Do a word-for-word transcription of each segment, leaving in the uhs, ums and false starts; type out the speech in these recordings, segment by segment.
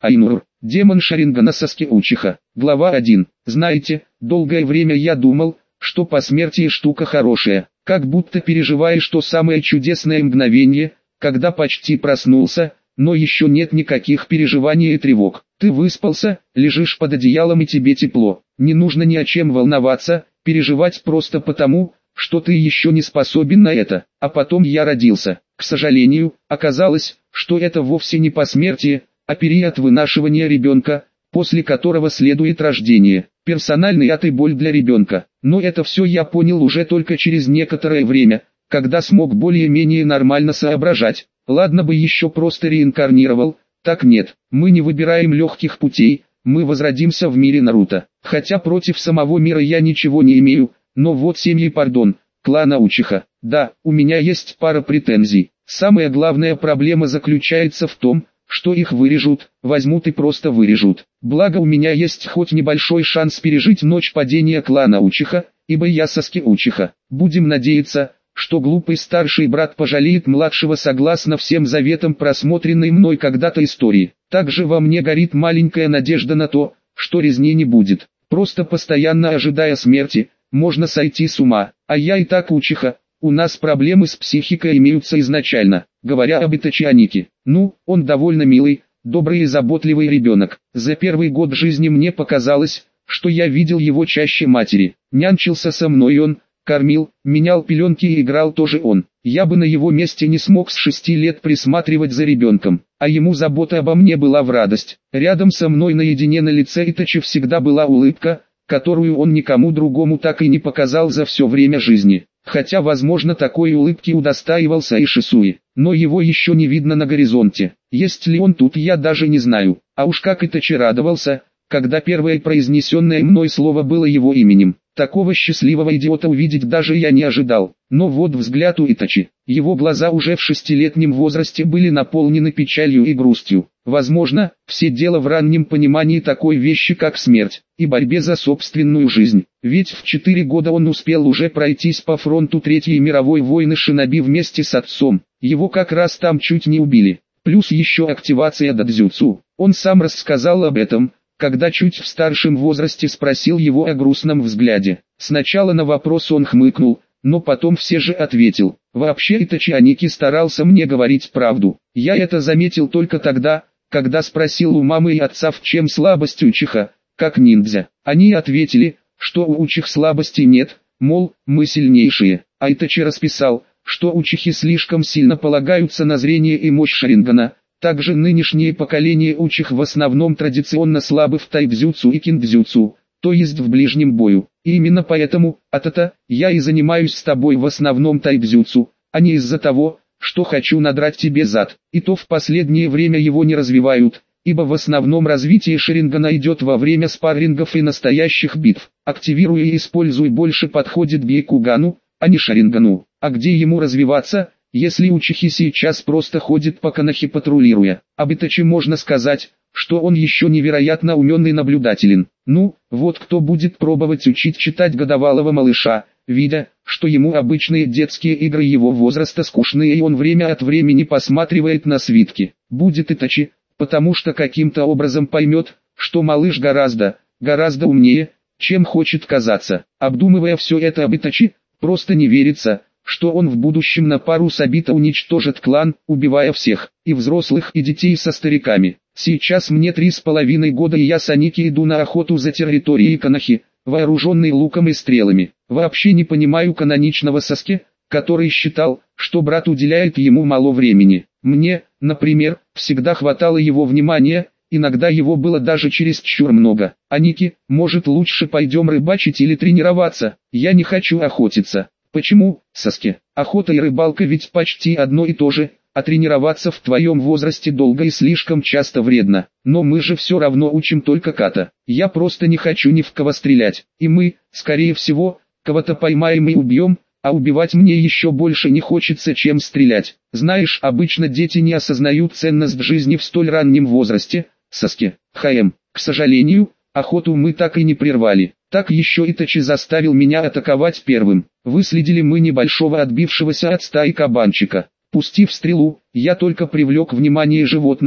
Айнур, демон Шарингана Саскеучиха. Глава один. Знаете, долгое время я думал, что посмертие штука хорошая, как будто переживаешь то самое чудесное мгновение, когда почти проснулся, но еще нет никаких переживаний и тревог. Ты выспался, лежишь под одеялом и тебе тепло. Не нужно ни о чем волноваться, переживать просто потому, что ты еще не способен на это. А потом я родился. К сожалению, оказалось, что это вовсе не посмертие, а период вынашивания ребенка, после которого следует рождение. Персональный ад и боль для ребенка. Но это все я понял уже только через некоторое время, когда смог более-менее нормально соображать. Ладно бы еще просто реинкарнировал, так нет, мы не выбираем легких путей, мы возродимся в мире Наруто. Хотя против самого мира я ничего не имею, но вот семьи, пардон, клана Учиха. Да, у меня есть пара претензий. Самая главная проблема заключается в том, что их вырежут, возьмут и просто вырежут. Благо у меня есть хоть небольшой шанс пережить ночь падения клана Учиха, ибо я Саски Учиха. Будем надеяться, что глупый старший брат пожалеет младшего согласно всем заветам просмотренной мной когда-то истории. Также во мне горит маленькая надежда на то, что резни не будет. Просто постоянно ожидая смерти, можно сойти с ума. А я и так Учиха, у нас проблемы с психикой имеются изначально. Говоря об Итачи Анике, ну, он довольно милый, добрый и заботливый ребенок. За первый год жизни мне показалось, что я видел его чаще матери. Нянчился со мной он, кормил, менял пеленки и играл тоже он. Я бы на его месте не смог с шести лет присматривать за ребенком, а ему забота обо мне была в радость. Рядом со мной наедине на лице Итачи всегда была улыбка, которую он никому другому так и не показал за все время жизни. Хотя, возможно, такой улыбки удостаивался и Шисуи, но его еще не видно на горизонте. Есть ли он тут, я даже не знаю. А уж как Итачи радовался, когда первое произнесенное мной слово было его именем. Такого счастливого идиота увидеть даже я не ожидал. Но вот взгляд у Итачи. Его глаза уже в шестилетнем возрасте были наполнены печалью и грустью. Возможно, все дело в раннем понимании такой вещи как смерть, и борьбе за собственную жизнь. Ведь в четыре года он успел уже пройтись по фронту Третьей мировой войны шиноби вместе с отцом. Его как раз там чуть не убили. Плюс еще активация дадзюцу. Он сам рассказал об этом, когда чуть в старшем возрасте спросил его о грустном взгляде. Сначала на вопрос он хмыкнул, но потом все же ответил. Вообще Итачи Аники старался мне говорить правду. Я это заметил только тогда, когда спросил у мамы и отца, в чем слабость Учиха, как ниндзя. Они ответили, что у Учих слабостей нет, мол, мы сильнейшие. А Итачи расписал, что Учихи слишком сильно полагаются на зрение и мощь Шарингана. Также нынешнее поколение Учих в основном традиционно слабы в тайбзюцу и киндзюцу, то есть в ближнем бою. И именно поэтому, а-та-та, я и занимаюсь с тобой в основном тайбзюцу, а не из-за того, что хочу надрать тебе зад. И то в последнее время его не развивают, ибо в основном развитие Шарингана идет во время спаррингов и настоящих битв. Активируй и используй больше подходит Бейкугану, а не Шарингану. А где ему развиваться, если Учихи сейчас просто ходит по Канахе патрулируя? Об Итачи можно сказать, что он еще невероятно умен и наблюдателен. Ну, вот кто будет пробовать учить читать годовалого малыша, видя, что ему обычные детские игры его возраста скучны и он время от времени посматривает на свитки. Будет Итачи, потому что каким-то образом поймет, что малыш гораздо, гораздо умнее, чем хочет казаться. Обдумывая все это об Итачи, просто не верится, что он в будущем на пару с Обито уничтожит клан, убивая всех, и взрослых, и детей со стариками. Сейчас мне три с половиной года и я с Аники иду на охоту за территорией Канахи, вооруженный луком и стрелами. Вообще не понимаю каноничного Саски, который считал, что брат уделяет ему мало времени. Мне, например, всегда хватало его внимания, иногда его было даже чересчур много. Аники, может лучше пойдем рыбачить или тренироваться? Я не хочу охотиться. Почему, Саски? Охота и рыбалка ведь почти одно и то же, а тренироваться в твоем возрасте долго и слишком часто вредно. Но мы же все равно учим только ката. Я просто не хочу ни в кого стрелять. И мы, скорее всего, кого-то поймаем и убьем, а убивать мне еще больше не хочется, чем стрелять. Знаешь, обычно дети не осознают ценность жизни в столь раннем возрасте, Саски. ХМ. К сожалению, охоту мы так и не прервали. Так еще Итачи заставил меня атаковать первым. Выследили мы небольшого отбившегося от стаи кабанчика. Пустив стрелу, я только привлек внимание животного,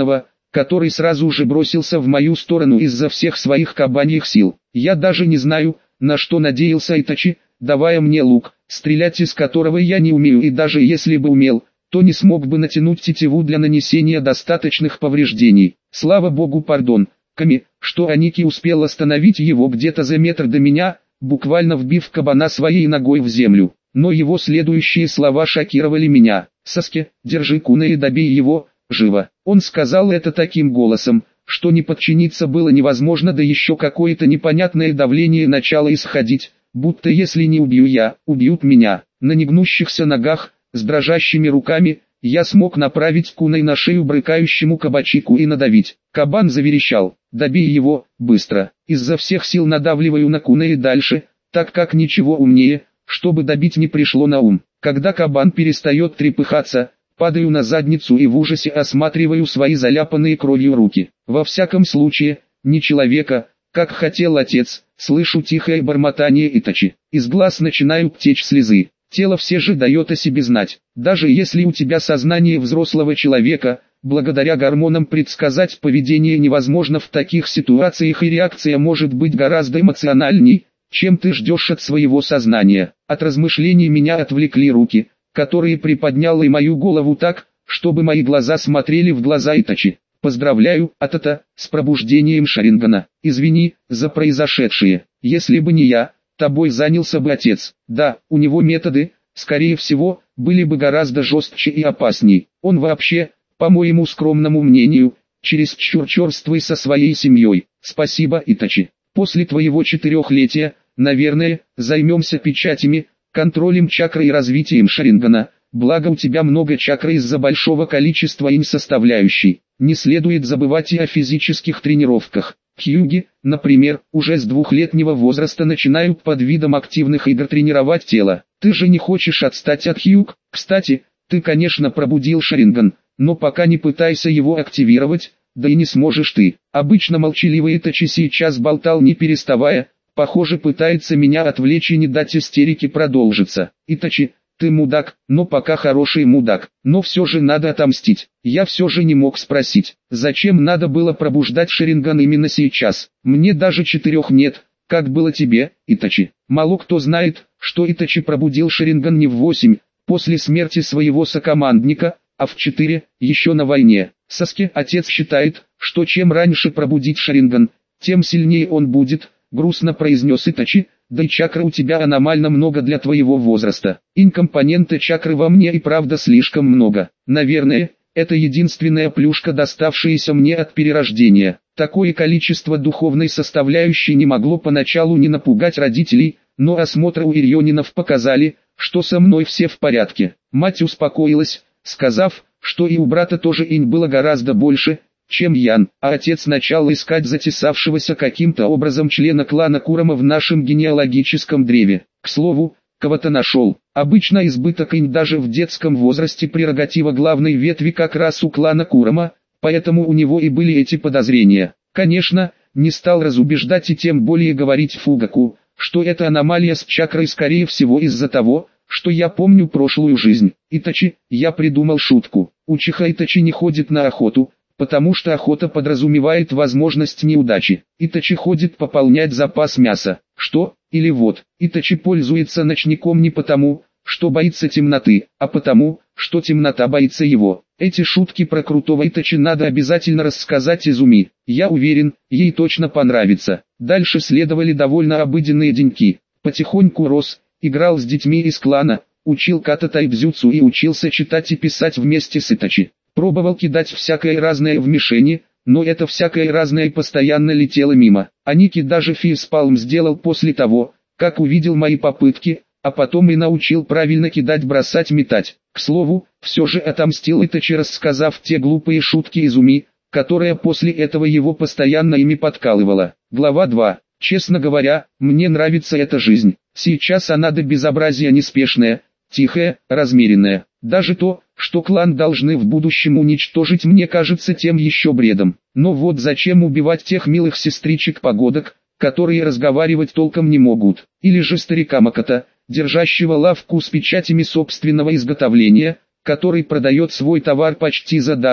который сразу же бросился в мою сторону из-за всех своих кабаньих сил. Я даже не знаю, на что надеялся Итачи, давая мне лук, стрелять из которого я не умею, и даже если бы умел, то не смог бы натянуть тетиву для нанесения достаточных повреждений. Слава богу, пардон, Ками, что Аники успел остановить его где-то за метр до меня, буквально вбив кабана своей ногой в землю. Но его следующие слова шокировали меня. «Саске, держи Куна и добей его, живо». Он сказал это таким голосом, что не подчиниться было невозможно, да еще какое-то непонятное давление начало исходить, будто если не убью я, убьют меня. На негнущихся ногах, с дрожащими руками, я смог направить куной на шею брыкающему кабачику и надавить. Кабан заверещал: «Добей его, быстро!» Изо всех сил надавливаю на куна и дальше, так как ничего умнее, чтобы добить, не пришло на ум. Когда кабан перестает трепыхаться, падаю на задницу и в ужасе осматриваю свои заляпанные кровью руки. Во всяком случае, не человека, как хотел отец. Слышу тихое бормотание Итачи. Из глаз начинают течь слезы. Тело все же дает о себе знать. Даже если у тебя сознание взрослого человека, благодаря гормонам предсказать поведение невозможно в таких ситуациях, и реакция может быть гораздо эмоциональней, чем ты ждешь от своего сознания. От размышлений меня отвлекли руки, которые приподнял и мою голову так, чтобы мои глаза смотрели в глаза Итачи. «Поздравляю, Атата, с пробуждением Шарингана. Извини за произошедшее. Если бы не я, тобой занялся бы отец. Да, у него методы, скорее всего, были бы гораздо жестче и опасней. Он вообще, по моему скромному мнению, чересчур черствый со своей семьей. Спасибо, Итачи. После твоего четырехлетия, наверное, займемся печатями, контролем чакры и развитием Шарингана. Благо у тебя много чакры из-за большого количества инь-составляющей. Не следует забывать и о физических тренировках. Хьюги, например, уже с двухлетнего возраста начинают под видом активных игр тренировать тело. Ты же не хочешь отстать от Хьюг? Кстати, ты, конечно, пробудил Шаринган, но пока не пытайся его активировать, да и не сможешь ты. Обычно молчаливый Итачи сейчас болтал не переставая, похоже, пытается меня отвлечь и не дать истерике продолжиться. Итачи, ты мудак, но пока хороший мудак, но все же надо отомстить. Я все же не мог спросить, зачем надо было пробуждать Шаринган именно сейчас. Мне даже четырех нет, как было тебе, Итачи. Мало кто знает, что Итачи пробудил Шаринган не в восемь, после смерти своего сокомандника, а в четыре, еще на войне. Саске, отец считает, что чем раньше пробудить Шаринган, тем сильнее он будет, грустно произнес Итачи. Да и чакры у тебя аномально много для твоего возраста. Инь-компонента чакры во мне и правда слишком много. Наверное, это единственная плюшка, доставшаяся мне от перерождения. Такое количество духовной составляющей не могло поначалу не напугать родителей, но осмотры у Ирьонинов показали, что со мной все в порядке. Мать успокоилась, сказав, что и у брата тоже инь было гораздо больше, чем Ян, а отец начал искать затесавшегося каким-то образом члена клана Курама в нашем генеалогическом древе. К слову, кого-то нашел. Обычно избыток инь даже в детском возрасте прерогатива главной ветви как раз у клана Курама, поэтому у него и были эти подозрения. Конечно, не стал разубеждать и тем более говорить Фугаку, что это аномалия с чакрой скорее всего из-за того, что я помню прошлую жизнь. Итачи, я придумал шутку. Учиха Итачи не ходит на охоту, потому что охота подразумевает возможность неудачи. Итачи ходит пополнять запас мяса. Что? Или вот, Итачи пользуется ночником не потому, что боится темноты, а потому, что темнота боится его. Эти шутки про крутого Итачи надо обязательно рассказать Изуми. Я уверен, ей точно понравится. Дальше следовали довольно обыденные деньки. Потихоньку рос, играл с детьми из клана, учил ката тайбзюцу и учился читать и писать вместе с Итачи. Пробовал кидать всякое разное в мишени, но это всякое разное постоянно летело мимо. А Ники даже фейспалм сделал после того, как увидел мои попытки, а потом и научил правильно кидать, бросать, метать. К слову, все же отомстил Итачи, рассказав те глупые шутки Изуми, которая после этого его постоянно ими подкалывала. Глава два. Честно говоря, мне нравится эта жизнь. Сейчас она до безобразия неспешная, тихая, размеренная. Даже то, что клан должны в будущем уничтожить, мне кажется тем еще бредом. Но вот зачем убивать тех милых сестричек-погодок, которые разговаривать толком не могут? Или же старика Макота, держащего лавку с печатями собственного изготовления, который продает свой товар почти за даром,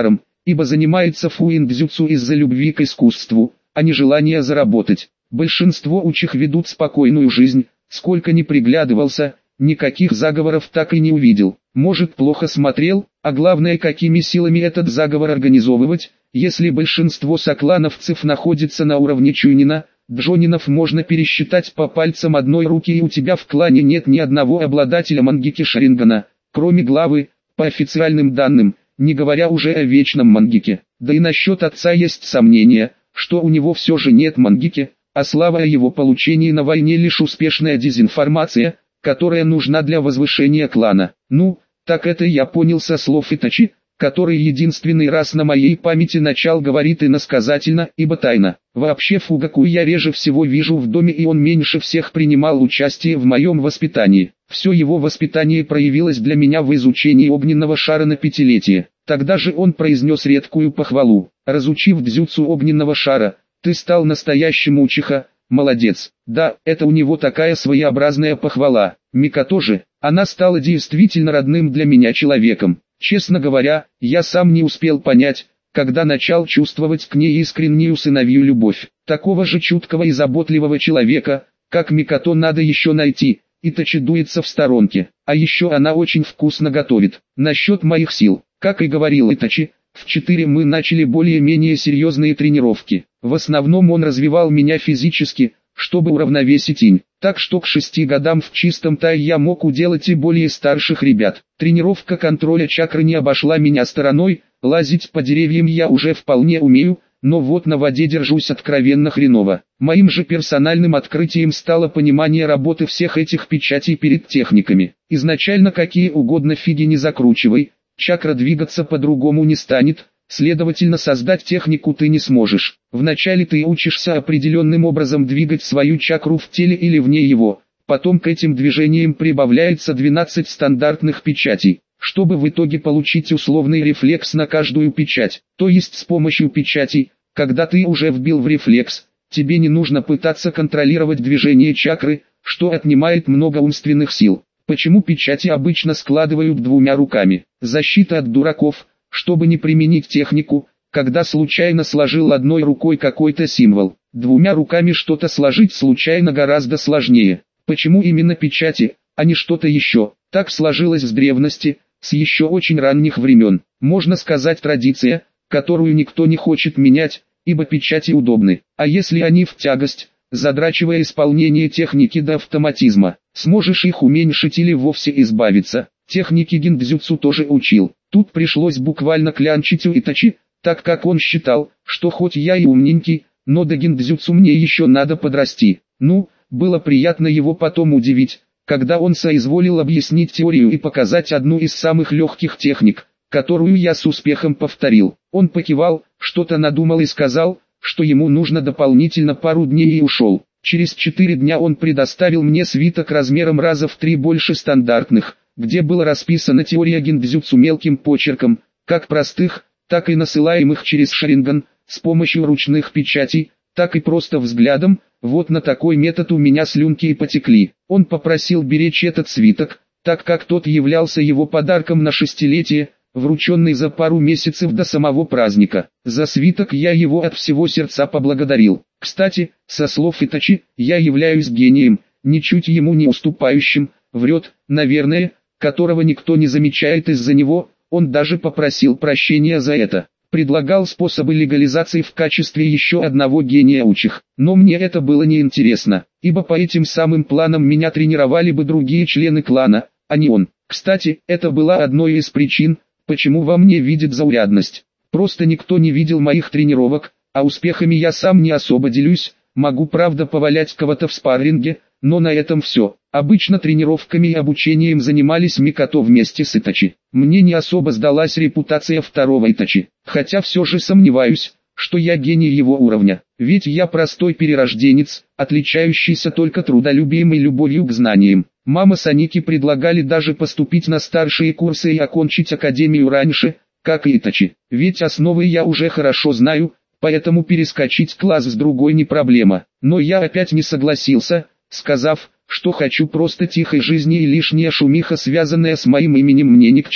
ибо занимается фуин-дзюцу из-за любви к искусству, а не желания заработать. Большинство учих ведут спокойную жизнь, сколько ни приглядывался, никаких заговоров так и не увидел. Может, плохо смотрел, а главное, какими силами этот заговор организовывать, если большинство соклановцев находится на уровне Чунина. Джонинов можно пересчитать по пальцам одной руки, и у тебя в клане нет ни одного обладателя мангеки Шарингана, кроме главы, по официальным данным, не говоря уже о вечном мангеке. Да и насчет отца есть сомнения, что у него все же нет мангеки, а слава о его получении на войне лишь успешная дезинформация, которая нужна для возвышения клана. Ну, так это я понял со слов Итачи, который единственный раз на моей памяти начал говорит иносказательно, ибо тайна. Вообще Фугаку я реже всего вижу в доме, и он меньше всех принимал участие в моем воспитании. Все его воспитание проявилось для меня в изучении огненного шара на пятилетие. Тогда же он произнес редкую похвалу: разучив дзюцу огненного шара, ты стал настоящим учиха, молодец. Да, это у него такая своеобразная похвала. Мика тоже, она стала действительно родным для меня человеком. Честно говоря, я сам не успел понять, когда начал чувствовать к ней искреннюю сыновью любовь. Такого же чуткого и заботливого человека, как Микато, надо еще найти. Итачи дуется в сторонке, а еще она очень вкусно готовит. Насчет моих сил, как и говорил Итачи, в четыре мы начали более-менее серьезные тренировки. В основном он развивал меня физически, чтобы уравновесить инь. Так что к шести годам в чистом тай я мог уделать и более старших ребят. Тренировка контроля чакры не обошла меня стороной, лазить по деревьям я уже вполне умею, но вот на воде держусь откровенно хреново. Моим же персональным открытием стало понимание работы всех этих печатей перед техниками. Изначально какие угодно фиги не закручивай, чакра двигаться по-другому не станет. Следовательно, создать технику ты не сможешь. Вначале ты учишься определенным образом двигать свою чакру в теле или вне его, потом к этим движениям прибавляется двенадцать стандартных печатей, чтобы в итоге получить условный рефлекс на каждую печать. То есть с помощью печатей, когда ты уже вбил в рефлекс, тебе не нужно пытаться контролировать движение чакры, что отнимает много умственных сил. Почему печати обычно складывают двумя руками? Защита от дураков. Чтобы не применить технику, когда случайно сложил одной рукой какой-то символ. Двумя руками что-то сложить случайно гораздо сложнее. Почему именно печати, а не что-то еще? Так сложилось с древности, с еще очень ранних времен. Можно сказать, традиция, которую никто не хочет менять, ибо печати удобны. А если они в тягость, задрачивая исполнение техники до автоматизма, сможешь их уменьшить или вовсе избавиться. Техники гиндзюцу тоже учил. Тут пришлось буквально клянчить у Итачи, так как он считал, что хоть я и умненький, но до гиндзюцу мне еще надо подрасти. Ну, было приятно его потом удивить, когда он соизволил объяснить теорию и показать одну из самых легких техник, которую я с успехом повторил. Он покивал, что-то надумал и сказал, что ему нужно дополнительно пару дней, и ушел. Через четыре дня он предоставил мне свиток размером раза в три больше стандартных, где была расписана теория гиндзюцу мелким почерком, как простых, так и насылаемых через Шаринган, с помощью ручных печатей, так и просто взглядом. Вот на такой метод у меня слюнки и потекли. Он попросил беречь этот свиток, так как тот являлся его подарком на шестилетие, врученный за пару месяцев до самого праздника. За свиток я его от всего сердца поблагодарил. Кстати, со слов Итачи, я являюсь гением, ничуть ему не уступающим, врет, наверное, которого никто не замечает из-за него. Он даже попросил прощения за это. Предлагал способы легализации в качестве еще одного гения учих. Но мне это было неинтересно, ибо по этим самым планам меня тренировали бы другие члены клана, а не он. Кстати, это была одной из причин, почему во мне видит заурядность. Просто никто не видел моих тренировок, а успехами я сам не особо делюсь. Могу, правда, повалять кого-то в спарринге, но на этом все. Обычно тренировками и обучением занимались Микато вместе с Итачи. Мне не особо сдалась репутация второго Итачи, хотя все же сомневаюсь, что я гений его уровня. Ведь я простой перерожденец, отличающийся только трудолюбием и любовью к знаниям. Мама с Аники предлагали даже поступить на старшие курсы и окончить академию раньше, как и Итачи. Ведь основы я уже хорошо знаю, поэтому перескочить класс с другой не проблема. Но я опять не согласился, сказав, что хочу просто тихой жизни, и лишняя шумиха, связанная с моим именем, мне ни к чему.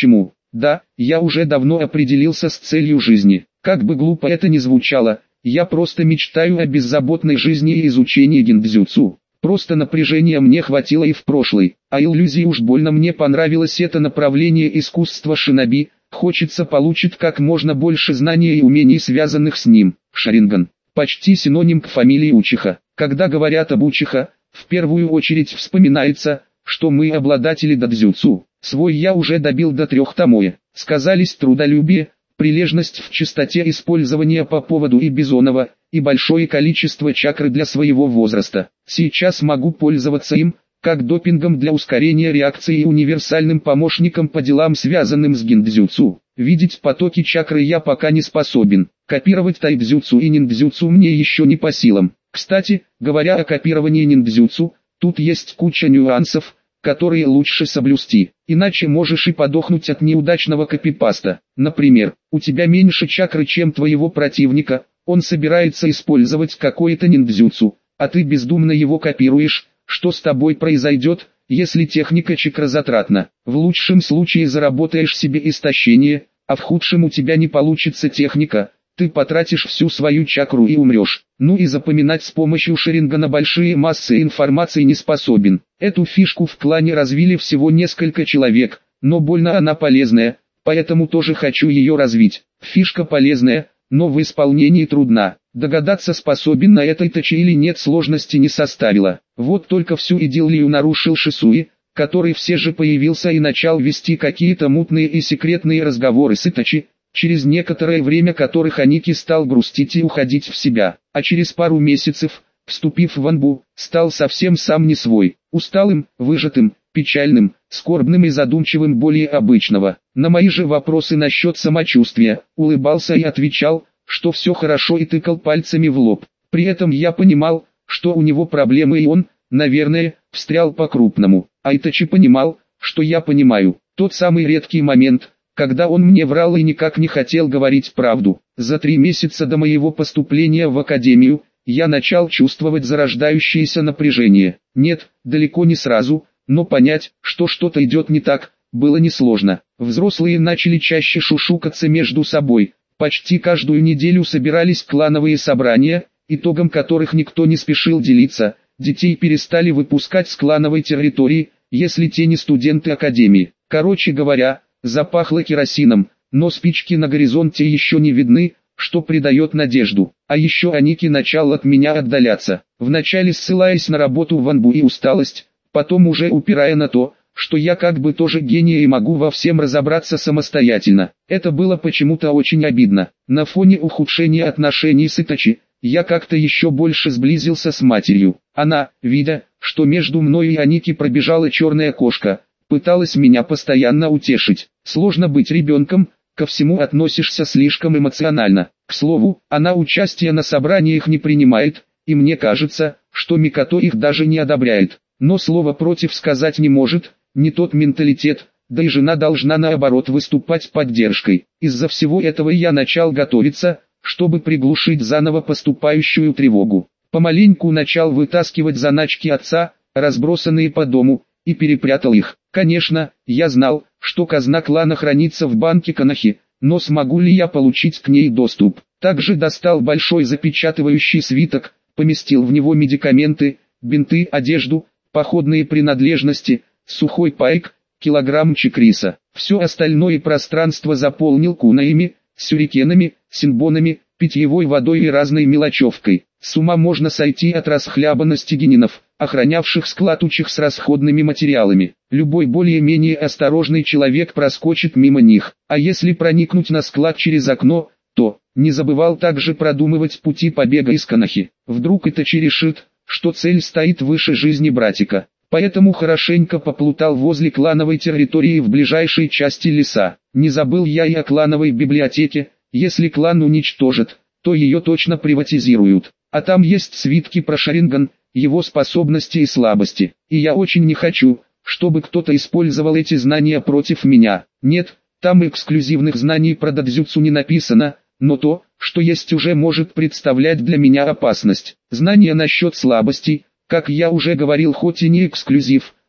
Да, я уже давно определился с целью жизни. Как бы глупо это ни звучало, я просто мечтаю о беззаботной жизни и изучении гиндзюцу. Просто напряжения мне хватило и в прошлой, а иллюзии уж больно мне понравилось это направление искусства шиноби. Хочется получить как можно больше знаний и умений, связанных с ним. Шаринган. Почти синоним к фамилии Учиха. Когда говорят об Учиха, в первую очередь вспоминается, что мы обладатели дадзюцу. Свой я уже добил до трех томоэ. Сказались трудолюбие, прилежность в частоте использования по поводу и Бизонова, и большое количество чакры для своего возраста. Сейчас могу пользоваться им, как допингом для ускорения реакции и универсальным помощником по делам, связанным с гиндзюцу. Видеть потоки чакры я пока не способен. Копировать тайбзюцу и ниндзюцу мне еще не по силам. Кстати, говоря о копировании ниндзюцу, тут есть куча нюансов, которые лучше соблюсти, иначе можешь и подохнуть от неудачного копипаста. Например, у тебя меньше чакры, чем твоего противника, он собирается использовать какое-то ниндзюцу, а ты бездумно его копируешь. Что с тобой произойдет, если техника чакрозатратна? В лучшем случае заработаешь себе истощение, а в худшем у тебя не получится техника, ты потратишь всю свою чакру и умрешь. Ну и запоминать с помощью Шарингана большие массы информации не способен. Эту фишку в клане развили всего несколько человек, но больно она полезная, поэтому тоже хочу ее развить. Фишка полезная, но в исполнении трудна. Догадаться, способен на это Итачи или нет, сложности не составило. Вот только всю идиллию нарушил Шисуи, который все же появился и начал вести какие-то мутные и секретные разговоры с Итачи, через некоторое время которых Аники стал грустить и уходить в себя, а через пару месяцев, вступив в Анбу, стал совсем сам не свой, усталым, выжатым, печальным, скорбным и задумчивым более обычного. На мои же вопросы насчет самочувствия, улыбался и отвечал, что все хорошо, и тыкал пальцами в лоб. При этом я понимал, что у него проблемы, и он, наверное, встрял по-крупному. А Итачи понимал, что я понимаю. Тот самый редкий момент, когда он мне врал и никак не хотел говорить правду. За три месяца до моего поступления в академию, я начал чувствовать зарождающееся напряжение. Нет, далеко не сразу, но понять, что что-то идет не так, было несложно. Взрослые начали чаще шушукаться между собой. Почти каждую неделю собирались клановые собрания, итогом которых никто не спешил делиться. Детей перестали выпускать с клановой территории, если те не студенты академии. Короче говоря, запахло керосином, но спички на горизонте еще не видны, что придает надежду. А еще Аники начал от меня отдаляться, вначале ссылаясь на работу в Анбу и усталость, потом уже упирая на то, что я как бы тоже гений и могу во всем разобраться самостоятельно. Это было почему-то очень обидно. На фоне ухудшения отношений с Итачи, я как-то еще больше сблизился с матерью. Она, видя, что между мной и Аники пробежала черная кошка, пыталась меня постоянно утешить. Сложно быть ребенком, ко всему относишься слишком эмоционально. К слову, она участие на собраниях не принимает, и мне кажется, что Микото их даже не одобряет. Но слова против сказать не может, не тот менталитет, да и жена должна наоборот выступать поддержкой. Из-за всего этого я начал готовиться, чтобы приглушить заново поступающую тревогу. Помаленьку начал вытаскивать заначки отца, разбросанные по дому, и перепрятал их. Конечно, я знал, что казна клана хранится в банке Канахи, но смогу ли я получить к ней доступ? Также достал большой запечатывающий свиток, поместил в него медикаменты, бинты, одежду, походные принадлежности, сухой пайк, килограмм чикриса. Все остальное пространство заполнил кунаями, сюрикенами, синбонами, питьевой водой и разной мелочевкой. С ума можно сойти от расхлябанности генинов, охранявших склад учих с расходными материалами. Любой более-менее осторожный человек проскочит мимо них. А если проникнуть на склад через окно, то не забывал также продумывать пути побега из Канахи. Вдруг Итачи решит, что цель стоит выше жизни братика. Поэтому хорошенько поплутал возле клановой территории в ближайшей части леса. Не забыл я и о клановой библиотеке. Если клан уничтожит, то ее точно приватизируют. А там есть свитки про Шаринган, его способности и слабости. И я очень не хочу, чтобы кто-то использовал эти знания против меня. Нет, там эксклюзивных знаний про дадзюцу не написано, но то, что есть, уже может представлять для меня опасность. Знания насчет слабостей, как я уже говорил, хоть и не эксклюзив,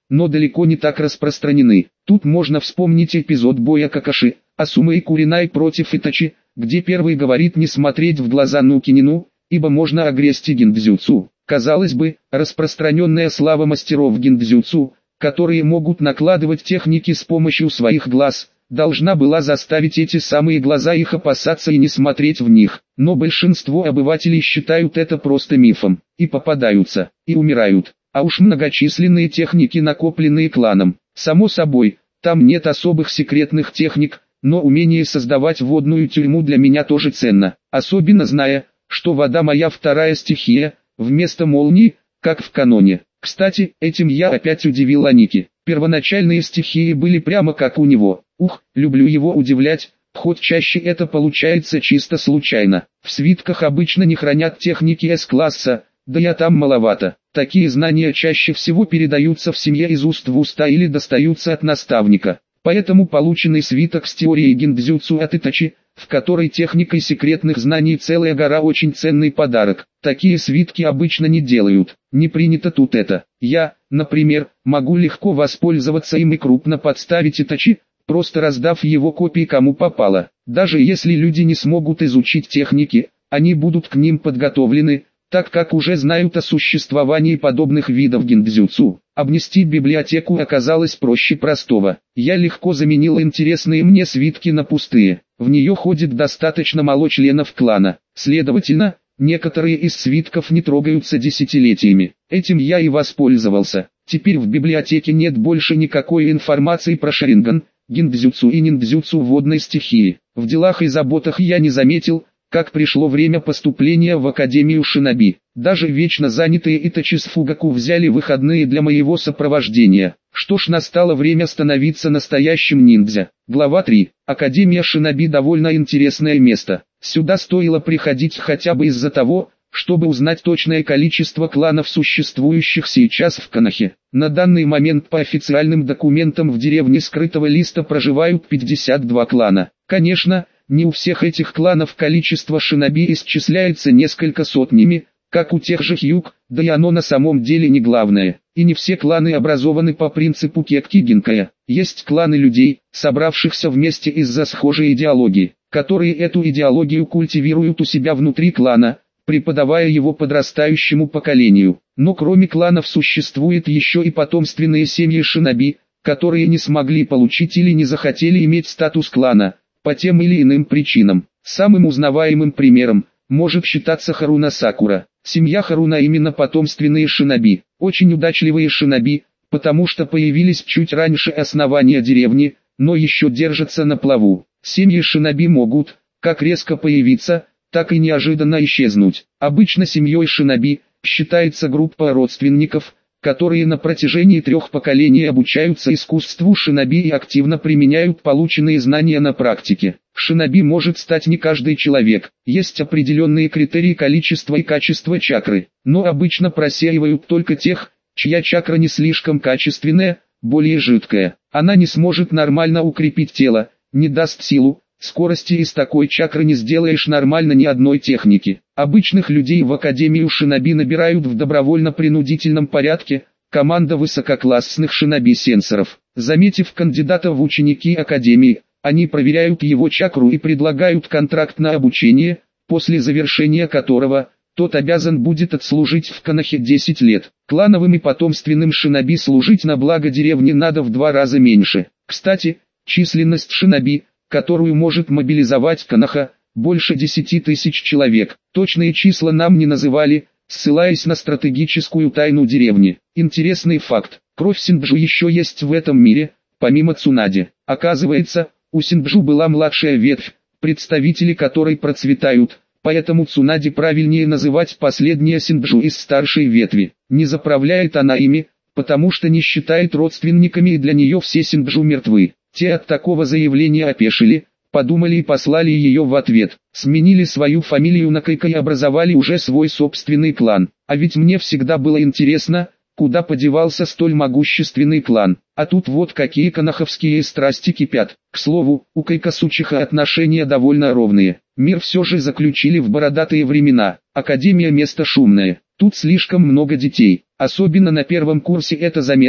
но далеко не так распространены. Тут можно вспомнить эпизод боя Какаши, Асумы и Куринай против Итачи, где первый говорит не смотреть в глаза Нукинину, ибо можно огрести гиндзюцу. Казалось бы, распространенная слава мастеров гиндзюцу, которые могут накладывать техники с помощью своих глаз, должна была заставить эти самые глаза их опасаться и не смотреть в них. Но большинство обывателей считают это просто мифом, и попадаются, и умирают. А уж многочисленные техники, накопленные кланом. Само собой, там нет особых секретных техник, но умение создавать водную тюрьму для меня тоже ценно. Особенно зная, что вода моя вторая стихия, вместо молнии, как в каноне. Кстати, этим я опять удивил Аники. Первоначальные стихии были прямо как у него. Ух, люблю его удивлять, хоть чаще это получается чисто случайно. В свитках обычно не хранят техники С-класса, да я там маловато. Такие знания чаще всего передаются в семье из уст в уста или достаются от наставника. Поэтому полученный свиток с теорией гиндзюцу от Итачи, в которой техникой секретных знаний целая гора, очень ценный подарок. Такие свитки обычно не делают, не принято тут это. Я, например, могу легко воспользоваться им и крупно подставить Итачи, просто раздав его копии кому попало. Даже если люди не смогут изучить техники, они будут к ним подготовлены, так как уже знают о существовании подобных видов гиндзюцу. Обнести библиотеку оказалось проще простого. Я легко заменил интересные мне свитки на пустые. В нее ходит достаточно мало членов клана. Следовательно, некоторые из свитков не трогаются десятилетиями. Этим я и воспользовался. Теперь в библиотеке нет больше никакой информации про шаринган, гиндзюцу и ниндзюцу водной стихии. В делах и заботах я не заметил, как пришло время поступления в Академию Шиноби. Даже вечно занятые Итачи с Фугаку взяли выходные для моего сопровождения. Что ж, настало время становиться настоящим ниндзя. Глава три. Академия Шиноби довольно интересное место. Сюда стоило приходить хотя бы из-за того, чтобы узнать точное количество кланов, существующих сейчас в Конохе. На данный момент по официальным документам в деревне Скрытого Листа проживают пятьдесят два клана. Конечно, не у всех этих кланов количество шиноби исчисляется несколько сотнями, как у тех же Хьюг, да и оно на самом деле не главное. И не все кланы образованы по принципу Кекки-гинкая. Есть кланы людей, собравшихся вместе из-за схожей идеологии, которые эту идеологию культивируют у себя внутри клана, преподавая его подрастающему поколению. Но кроме кланов существует еще и потомственные семьи шиноби, которые не смогли получить или не захотели иметь статус клана, по тем или иным причинам. Самым узнаваемым примером может считаться Харуна Сакура. Семья Харуна именно потомственные шиноби, очень удачливые шиноби, потому что появились чуть раньше основания деревни, но еще держатся на плаву. Семьи шиноби могут, как резко появиться, так и неожиданно исчезнуть. Обычно семьей шиноби считается группа родственников, которые на протяжении трех поколений обучаются искусству шиноби и активно применяют полученные знания на практике. Шиноби может стать не каждый человек, есть определенные критерии количества и качества чакры, но обычно просеивают только тех, чья чакра не слишком качественная, более жидкая. Она не сможет нормально укрепить тело, не даст силу, скорости, из такой чакры не сделаешь нормально ни одной техники. Обычных людей в Академию Шиноби набирают в добровольно-принудительном порядке, команда высококлассных шиноби-сенсоров. Заметив кандидата в ученики Академии, они проверяют его чакру и предлагают контракт на обучение, после завершения которого тот обязан будет отслужить в Конохе десять лет. Клановым и потомственным шиноби служить на благо деревни надо в два раза меньше. Кстати, численность шиноби, которую может мобилизовать Коноха, больше десяти тысяч человек. Точные числа нам не называли, ссылаясь на стратегическую тайну деревни. Интересный факт: кровь Синджу еще есть в этом мире, помимо Цунади. Оказывается, у Синджу была младшая ветвь, представители которой процветают, поэтому Цунади правильнее называть последнее Синджу из старшей ветви. Не заправляет она ими, потому что не считает родственниками, и для нее все Синджу мертвы. Те от такого заявления опешили, подумали и послали ее в ответ. Сменили свою фамилию на Кайка и образовали уже свой собственный клан. А ведь мне всегда было интересно, куда подевался столь могущественный клан. А тут вот какие коноховские страсти кипят. К слову, у Кайка с Учиха отношения довольно ровные. Мир все же заключили в бородатые времена. Академия место шумное. Тут слишком много детей. Особенно на первом курсе это заметно,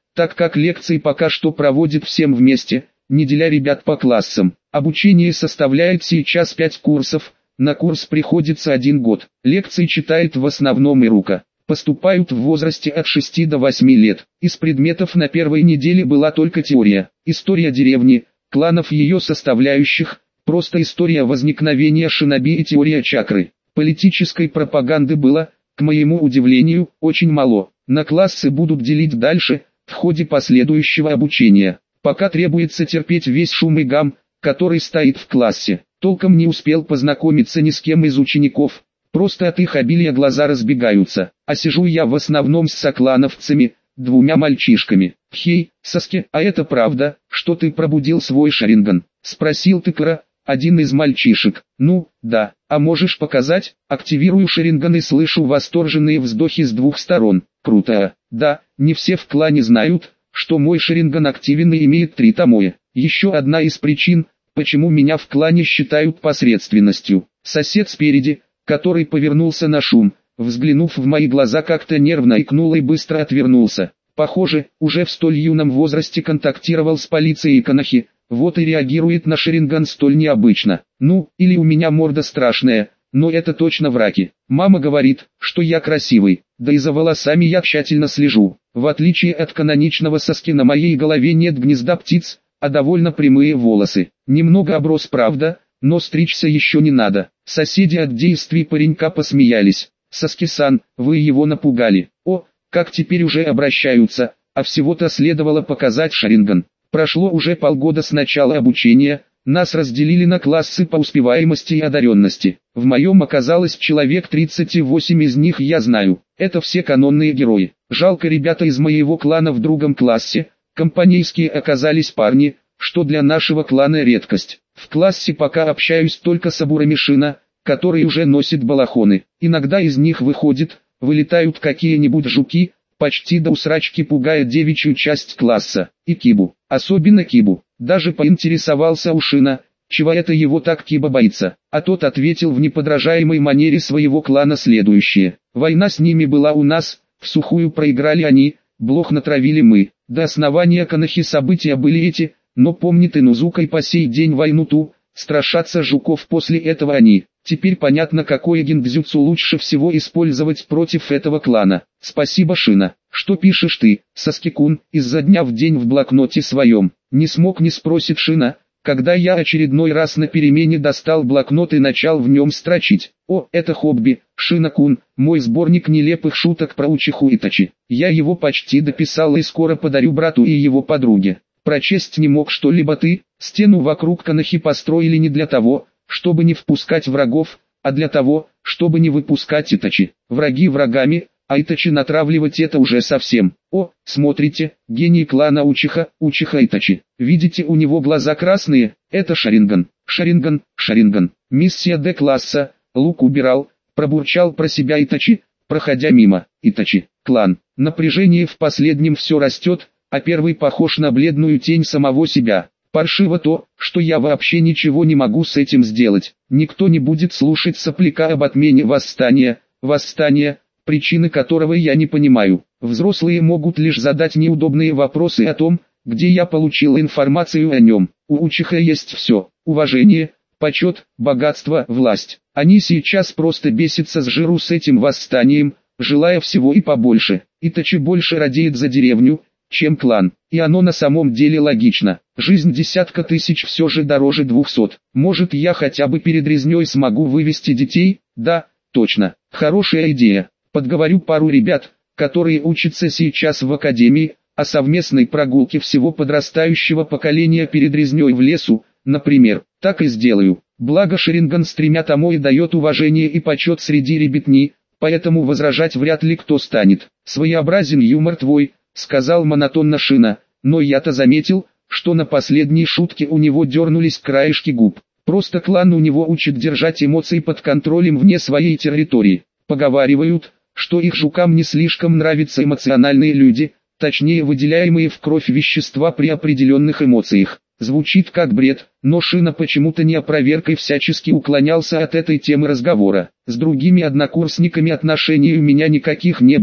так как лекции пока что проводит всем вместе, не деля ребят по классам. Обучение составляет сейчас пять курсов, на курс приходится один год. Лекции читает в основном Ирука. Поступают в возрасте от шести до восьми лет. Из предметов на первой неделе была только теория, история деревни, кланов ее составляющих, просто история возникновения шиноби и теория чакры. Политической пропаганды было, к моему удивлению, очень мало. На классы будут делить дальше, в ходе последующего обучения. Пока требуется терпеть весь шум и гам, который стоит в классе. Толком не успел познакомиться ни с кем из учеников. Просто от их обилия глаза разбегаются, а сижу я в основном с соклановцами, двумя мальчишками. «Хей, Саски, а это правда, что ты пробудил свой Шаринган?» — спросил Тыкара, один из мальчишек. «Ну, да, а можешь показать?» Активирую Шаринган и слышу восторженные вздохи с двух сторон. «Круто!» «Да, не все в клане знают, что мой Шаринган активен и имеет три томоя. Еще одна из причин, почему меня в клане считают посредственностью. Сосед спереди, который повернулся на шум, взглянув в мои глаза, как-то нервно икнул и быстро отвернулся. Похоже, уже в столь юном возрасте контактировал с полицией Канахи, вот и реагирует на Шаринган столь необычно. Ну, или у меня морда страшная, но это точно враки. Мама говорит, что я красивый, да и за волосами я тщательно слежу. В отличие от каноничного Саски, на моей голове нет гнезда птиц, а довольно прямые волосы. Немного оброс, правда, но стричься еще не надо. Соседи от действий паренька посмеялись. «Саски-сан, вы его напугали». О, как теперь уже обращаются, а всего-то следовало показать Шаринган. Прошло уже полгода с начала обучения, нас разделили на классы по успеваемости и одаренности. В моем оказалось человек тридцать восемь, из них я знаю. Это все канонные герои. Жалко, ребята из моего клана в другом классе, компанейские оказались парни, что для нашего клана редкость. В классе пока общаюсь только с Абурамишина, который уже носит балахоны. Иногда из них выходит, вылетают какие-нибудь жуки, почти до усрачки пугая девичью часть класса. И Кибу, особенно Кибу. Даже поинтересовался у Шина, чего это его так Киба боится. А тот ответил в неподражаемой манере своего клана следующее. Война с ними была у нас, в сухую проиграли они, блох натравили мы. До основания Канахи события были эти, но помнит Инузука и по сей день войну ту, страшатся жуков после этого они. Теперь понятно, какое гингзюцу лучше всего использовать против этого клана. Спасибо, Шина. Что пишешь ты, Саски-кун, изо дня в день в блокноте своем? Не смог не спросит Шина, когда я очередной раз на перемене достал блокнот и начал в нем строчить. О, это хобби, Шина-кун, мой сборник нелепых шуток про Учиху Итачи. Я его почти дописал и скоро подарю брату и его подруге. Прочесть не мог что-либо ты? Стену вокруг Канахи построили не для того, чтобы не впускать врагов, а для того, чтобы не выпускать Итачи. Враги врагами, а Итачи натравливать — это уже совсем. О, смотрите, гений клана Учиха, Учиха Итачи. Видите, у него глаза красные, это Шаринган. Шаринган, Шаринган. Миссия Д-класса, лук убирал, пробурчал про себя Итачи, проходя мимо. Итачи, клан. Напряжение в последнем все растет, а первый похож на бледную тень самого себя. Паршиво то, что я вообще ничего не могу с этим сделать. Никто не будет слушать сопляка об отмене восстания, восстания, причины которого я не понимаю. Взрослые могут лишь задать неудобные вопросы о том, где я получил информацию о нем. У Учиха есть все: уважение, почет, богатство, власть. Они сейчас просто бесятся с жиру с этим восстанием, желая всего и побольше. Итачи больше радеет за деревню, чем клан. И оно на самом деле логично. Жизнь десятка тысяч все же дороже двухсот. Может, я хотя бы перед резней смогу вывести детей? Да, точно. Хорошая идея. Подговорю пару ребят, которые учатся сейчас в академии, о совместной прогулке всего подрастающего поколения перед резней в лесу, например. Так и сделаю. Благо Шаринган с тремя томой дает уважение и почет среди ребятни, поэтому возражать вряд ли кто станет. Своеобразен юмор твой, сказал монотонно Шина, но я-то заметил, что на последней шутке у него дернулись краешки губ. Просто клан у него учит держать эмоции под контролем вне своей территории. Поговаривают, что их жукам не слишком нравятся эмоциональные люди, точнее выделяемые в кровь вещества при определенных эмоциях. Звучит как бред, но Шина почему-то не опроверг и всячески уклонялся от этой темы разговора. С другими однокурсниками отношений у меня никаких не было.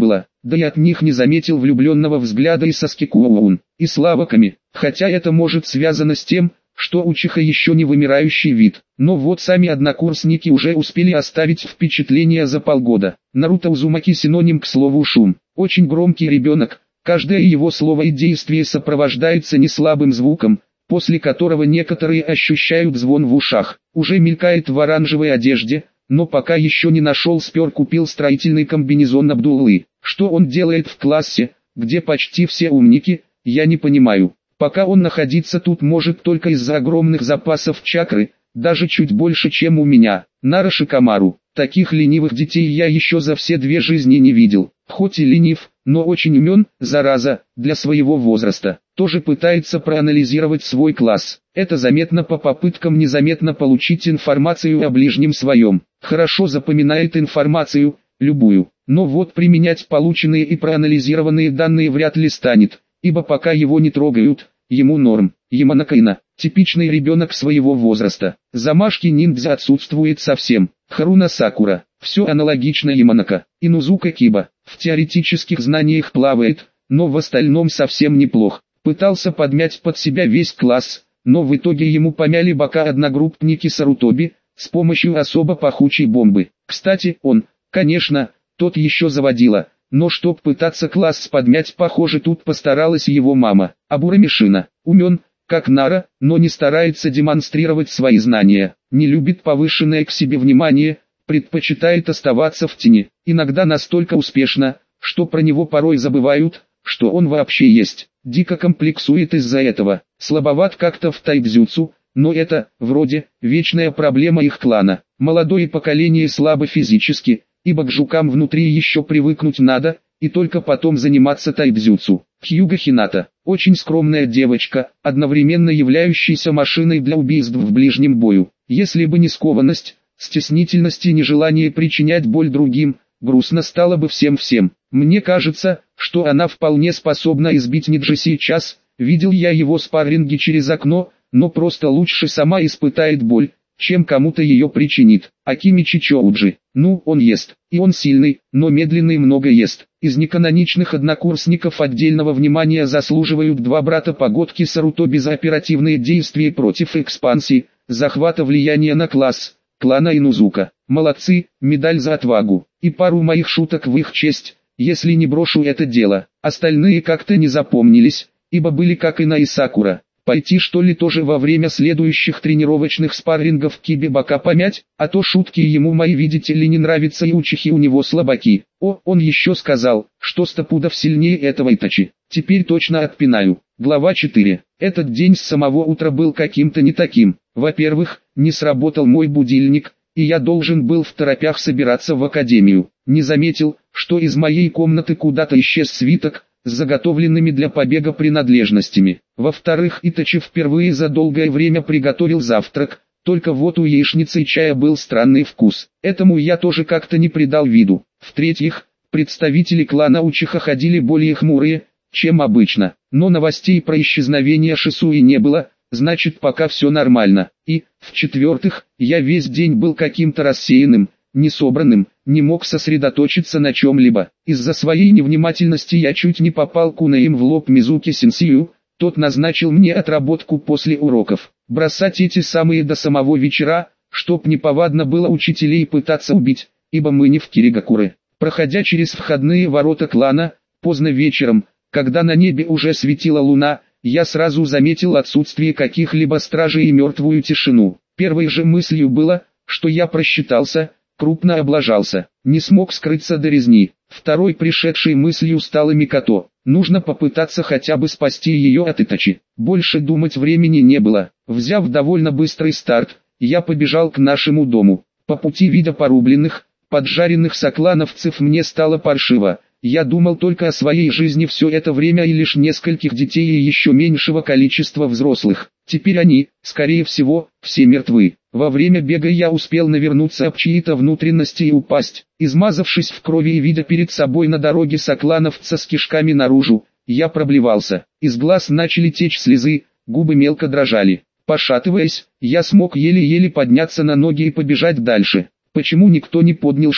да и от них не заметил влюбленного взгляда и со Скикуоун, и с лавоками, хотя это может связано с тем, что учиха еще не вымирающий вид. Но вот сами однокурсники уже успели оставить впечатление за полгода. Наруто Узумаки синоним к слову шум. Очень громкий ребенок, каждое его слово и действие сопровождается неслабым звуком, после которого некоторые ощущают звон в ушах. Уже мелькает в оранжевой одежде, но пока еще не нашел спер купил строительный комбинезон Абдуллы. Что он делает в классе, где почти все умники, я не понимаю. Пока он находиться тут может только из-за огромных запасов чакры, даже чуть больше, чем у меня. Нара Шикамару. Таких ленивых детей я еще за все две жизни не видел. Хоть и ленив, но очень умен, зараза, для своего возраста. Тоже пытается проанализировать свой класс. Это заметно по попыткам незаметно получить информацию о ближнем своем. Хорошо запоминает информацию, любую. Но вот применять полученные и проанализированные данные вряд ли станет, ибо пока его не трогают, ему норм. Яманакаина, типичный ребенок своего возраста. Замашки ниндзя отсутствует совсем. Харуна Сакура, все аналогично Яманака. Инузука Киба, в теоретических знаниях плавает, но в остальном совсем неплох. Пытался подмять под себя весь класс, но в итоге ему помяли бока одногруппники Сарутоби, с помощью особо пахучей бомбы. Кстати, он, конечно, тот еще заводила. Но чтоб пытаться класс подмять, похоже, тут постаралась его мама. Абурамишина, умен, как Нара, но не старается демонстрировать свои знания, не любит повышенное к себе внимание, предпочитает оставаться в тени, иногда настолько успешно, что про него порой забывают, что он вообще есть, дико комплексует из-за этого, слабоват как-то в тайбзюцу, но это, вроде, вечная проблема их клана. Молодое поколение слабо физически, ибо к жукам внутри еще привыкнуть надо, и только потом заниматься тайбзюцу. Хьюга Хината, очень скромная девочка, одновременно являющаяся машиной для убийств в ближнем бою. Если бы не скованность, стеснительность и нежелание причинять боль другим, грустно стало бы всем-всем. Мне кажется, что она вполне способна избить Ниджи сейчас, видел я его спарринги через окно, но просто лучше сама испытает боль, чем кому-то ее причинит. Акимичи Чоуджи, ну, он ест, и он сильный, но медленный, много ест. Из неканоничных однокурсников отдельного внимания заслуживают два брата Погодки Сарутоби за оперативные действия против экспансии, захвата влияния на класс, клана Инузука. Молодцы, медаль за отвагу, и пару моих шуток в их честь, если не брошу это дело. Остальные как-то не запомнились, ибо были как и на Исакура. Пойти что ли тоже во время следующих тренировочных спаррингов Кибе бока помять, а то шутки ему мои, видите ли, не нравятся, и учихи у него слабаки. О, он еще сказал, что сто пудов сильнее этого Итачи. Теперь точно отпинаю. Глава четыре. Этот день с самого утра был каким-то не таким. Во-первых, не сработал мой будильник, и я должен был второпях собираться в академию. Не заметил, что из моей комнаты куда-то исчез свиток с заготовленными для побега принадлежностями. Во-вторых, Итачи впервые за долгое время приготовил завтрак, только вот у яичницы и чая был странный вкус. Этому я тоже как-то не придал виду. В-третьих, представители клана Учиха ходили более хмурые, чем обычно, но новостей про исчезновение Шисуи не было, значит пока все нормально. И, в-четвертых, я весь день был каким-то рассеянным, несобранным, не мог сосредоточиться на чем-либо. Из-за своей невнимательности я чуть не попал кунаим в лоб Мизуки Сенсею, тот назначил мне отработку после уроков. Бросать эти самые до самого вечера, чтоб неповадно было учителей пытаться убить, ибо мы не в Киригакуре. Проходя через входные ворота клана, поздно вечером, когда на небе уже светила луна, я сразу заметил отсутствие каких-либо стражей и мертвую тишину. Первой же мыслью было, что я просчитался, крупно облажался, не смог скрыться до резни. Второй пришедшей мыслью стала Микото. Нужно попытаться хотя бы спасти ее от Итачи. Больше думать времени не было. Взяв довольно быстрый старт, я побежал к нашему дому. По пути, видя порубленных, поджаренных соклановцев, мне стало паршиво. Я думал только о своей жизни все это время и лишь нескольких детей и еще меньшего количества взрослых. Теперь они, скорее всего, все мертвы. Во время бега я успел навернуться об чьи-то внутренности и упасть. Измазавшись в крови и видя перед собой на дороге соклановца с кишками наружу, я проблевался. Из глаз начали течь слезы, губы мелко дрожали. Пошатываясь, я смог еле-еле подняться на ноги и побежать дальше. Почему никто не поднял шум?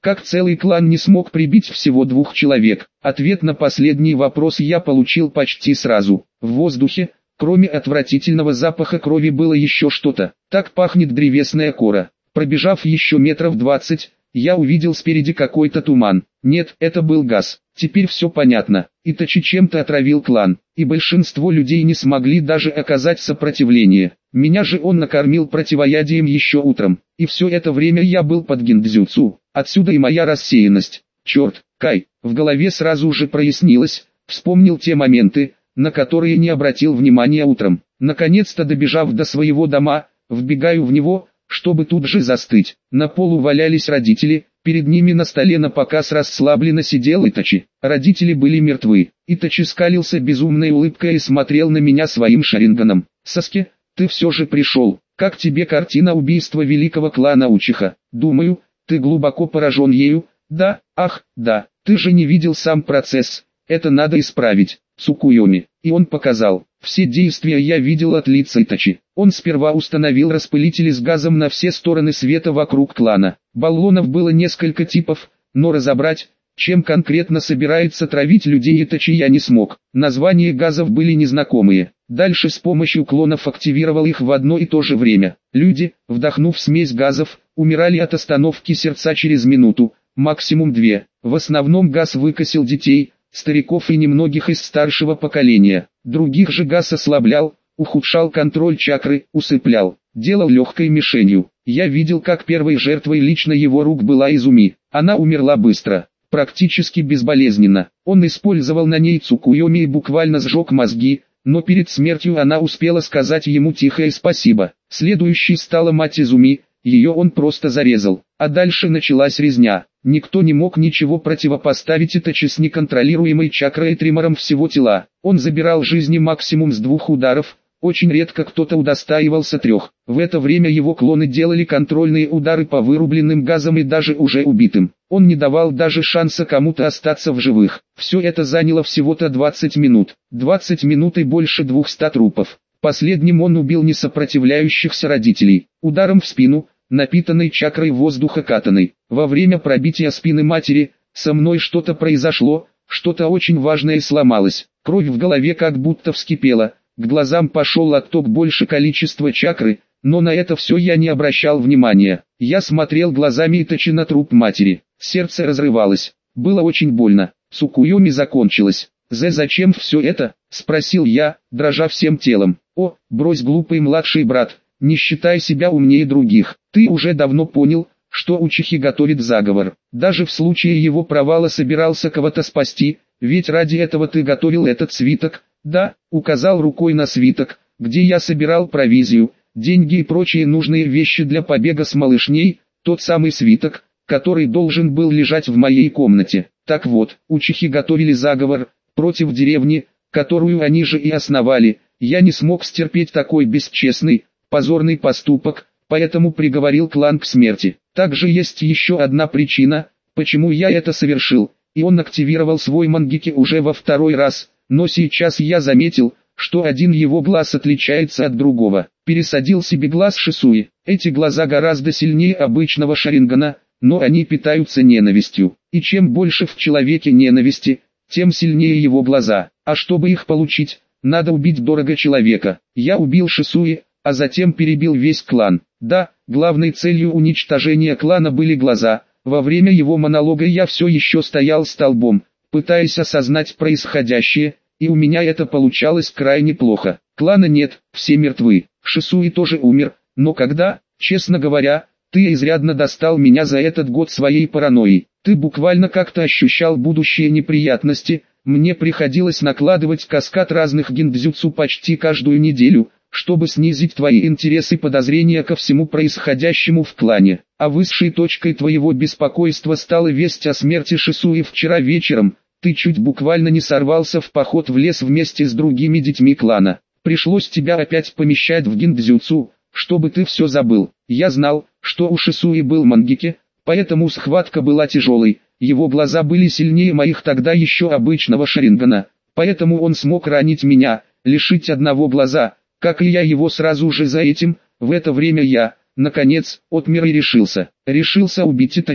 Как целый клан не смог прибить всего двух человек? Ответ на последний вопрос я получил почти сразу. В воздухе, кроме отвратительного запаха крови, было еще что-то. Так пахнет древесная кора. Пробежав еще метров двадцать, я увидел спереди какой-то туман. Нет, это был газ. Теперь все понятно. Итачи чем-то отравил клан, и большинство людей не смогли даже оказать сопротивление. Меня же он накормил противоядием еще утром, и все это время я был под гиндзюцу. Отсюда и моя рассеянность. Черт, Кай, в голове сразу же прояснилось, вспомнил те моменты, на которые не обратил внимания утром. Наконец-то добежав до своего дома, вбегаю в него, чтобы тут же застыть. На полу валялись родители, перед ними на столе напоказ расслабленно сидел Итачи. Родители были мертвы. Итачи скалился безумной улыбкой и смотрел на меня своим шаринганом. «Саске, ты все же пришел. Как тебе картина убийства великого клана Учиха? Думаю, ты глубоко поражен ею, да? Ах, да, ты же не видел сам процесс. Это надо исправить, Цукуйоми». И он показал. Все действия я видел от лица Итачи. Он сперва установил распылители с газом на все стороны света вокруг клана. Баллонов было несколько типов, но разобрать, чем конкретно собирается травить людей Итачи, я не смог. Названия газов были незнакомые. Дальше с помощью клонов активировал их в одно и то же время. Люди, вдохнув смесь газов, умирали от остановки сердца через минуту, максимум две. В основном газ выкосил детей, стариков и немногих из старшего поколения. Других же газ ослаблял, ухудшал контроль чакры, усыплял, делал легкой мишенью. Я видел, как первой жертвой лично его рук была Изуми. Она умерла быстро, практически безболезненно. Он использовал на ней Цукуйоми и буквально сжег мозги, но перед смертью она успела сказать ему тихое спасибо. Следующей стала мать Изуми, ее он просто зарезал. А дальше началась резня. Никто не мог ничего противопоставить Итачи с неконтролируемой чакрой и тримором всего тела. Он забирал жизни максимум с двух ударов, очень редко кто-то удостаивался трех. В это время его клоны делали контрольные удары по вырубленным газам и даже уже убитым. Он не давал даже шанса кому-то остаться в живых. Все это заняло всего-то двадцать минут. двадцать минут и больше двухсот трупов. Последним он убил несопротивляющихся родителей. Ударом в спину, напитанной чакрой воздуха катаной. Во время пробития спины матери, со мной что-то произошло, что-то очень важное сломалось. Кровь в голове как будто вскипела, к глазам пошел отток больше количества чакры, но на это все я не обращал внимания. Я смотрел глазами Итачи на труп матери. Сердце разрывалось. Было очень больно. Цукуйоми закончилась. «Зе, зачем все это?» – спросил я, дрожа всем телом. «О, брось, глупый младший брат, не считай себя умнее других. Ты уже давно понял, что Учихи готовит заговор. Даже в случае его провала собирался кого-то спасти, ведь ради этого ты готовил этот свиток». «Да», — указал рукой на свиток, где я собирал провизию, деньги и прочие нужные вещи для побега с малышней, тот самый свиток, который должен был лежать в моей комнате. Так вот, Учихи готовили заговор против деревни, которую они же и основали. Я не смог стерпеть такой бесчестный, позорный поступок, поэтому приговорил клан к смерти. Также есть еще одна причина, почему я это совершил, и он активировал свой мангеки уже во второй раз, но сейчас я заметил, что один его глаз отличается от другого. Пересадил себе глаз Шисуи. Эти глаза гораздо сильнее обычного шарингана, но они питаются ненавистью. И чем больше в человеке ненависти, тем сильнее его глаза. А чтобы их получить, надо убить дорого человека. Я убил Шисуи, а затем перебил весь клан. Да, главной целью уничтожения клана были глаза. Во время его монолога я все еще стоял столбом, пытаясь осознать происходящее, и у меня это получалось крайне плохо. Клана нет, все мертвы. Шисуи тоже умер, но когда, честно говоря, ты изрядно достал меня за этот год своей паранойей. Ты буквально как-то ощущал будущие неприятности. Мне приходилось накладывать каскад разных гиндзюцу почти каждую неделю, чтобы снизить твои интересы и подозрения ко всему происходящему в клане. А высшей точкой твоего беспокойства стала весть о смерти Шисуи вчера вечером. Ты чуть буквально не сорвался в поход в лес вместе с другими детьми клана. Пришлось тебя опять помещать в гиндзюцу, чтобы ты все забыл. Я знал, что у Шисуи был мангеки, поэтому схватка была тяжелой. Его глаза были сильнее моих тогда еще обычного шарингана, поэтому он смог ранить меня, лишить одного глаза, как и я его сразу же за этим. В это время я, наконец, отмер и решился. Решился убить Итачи,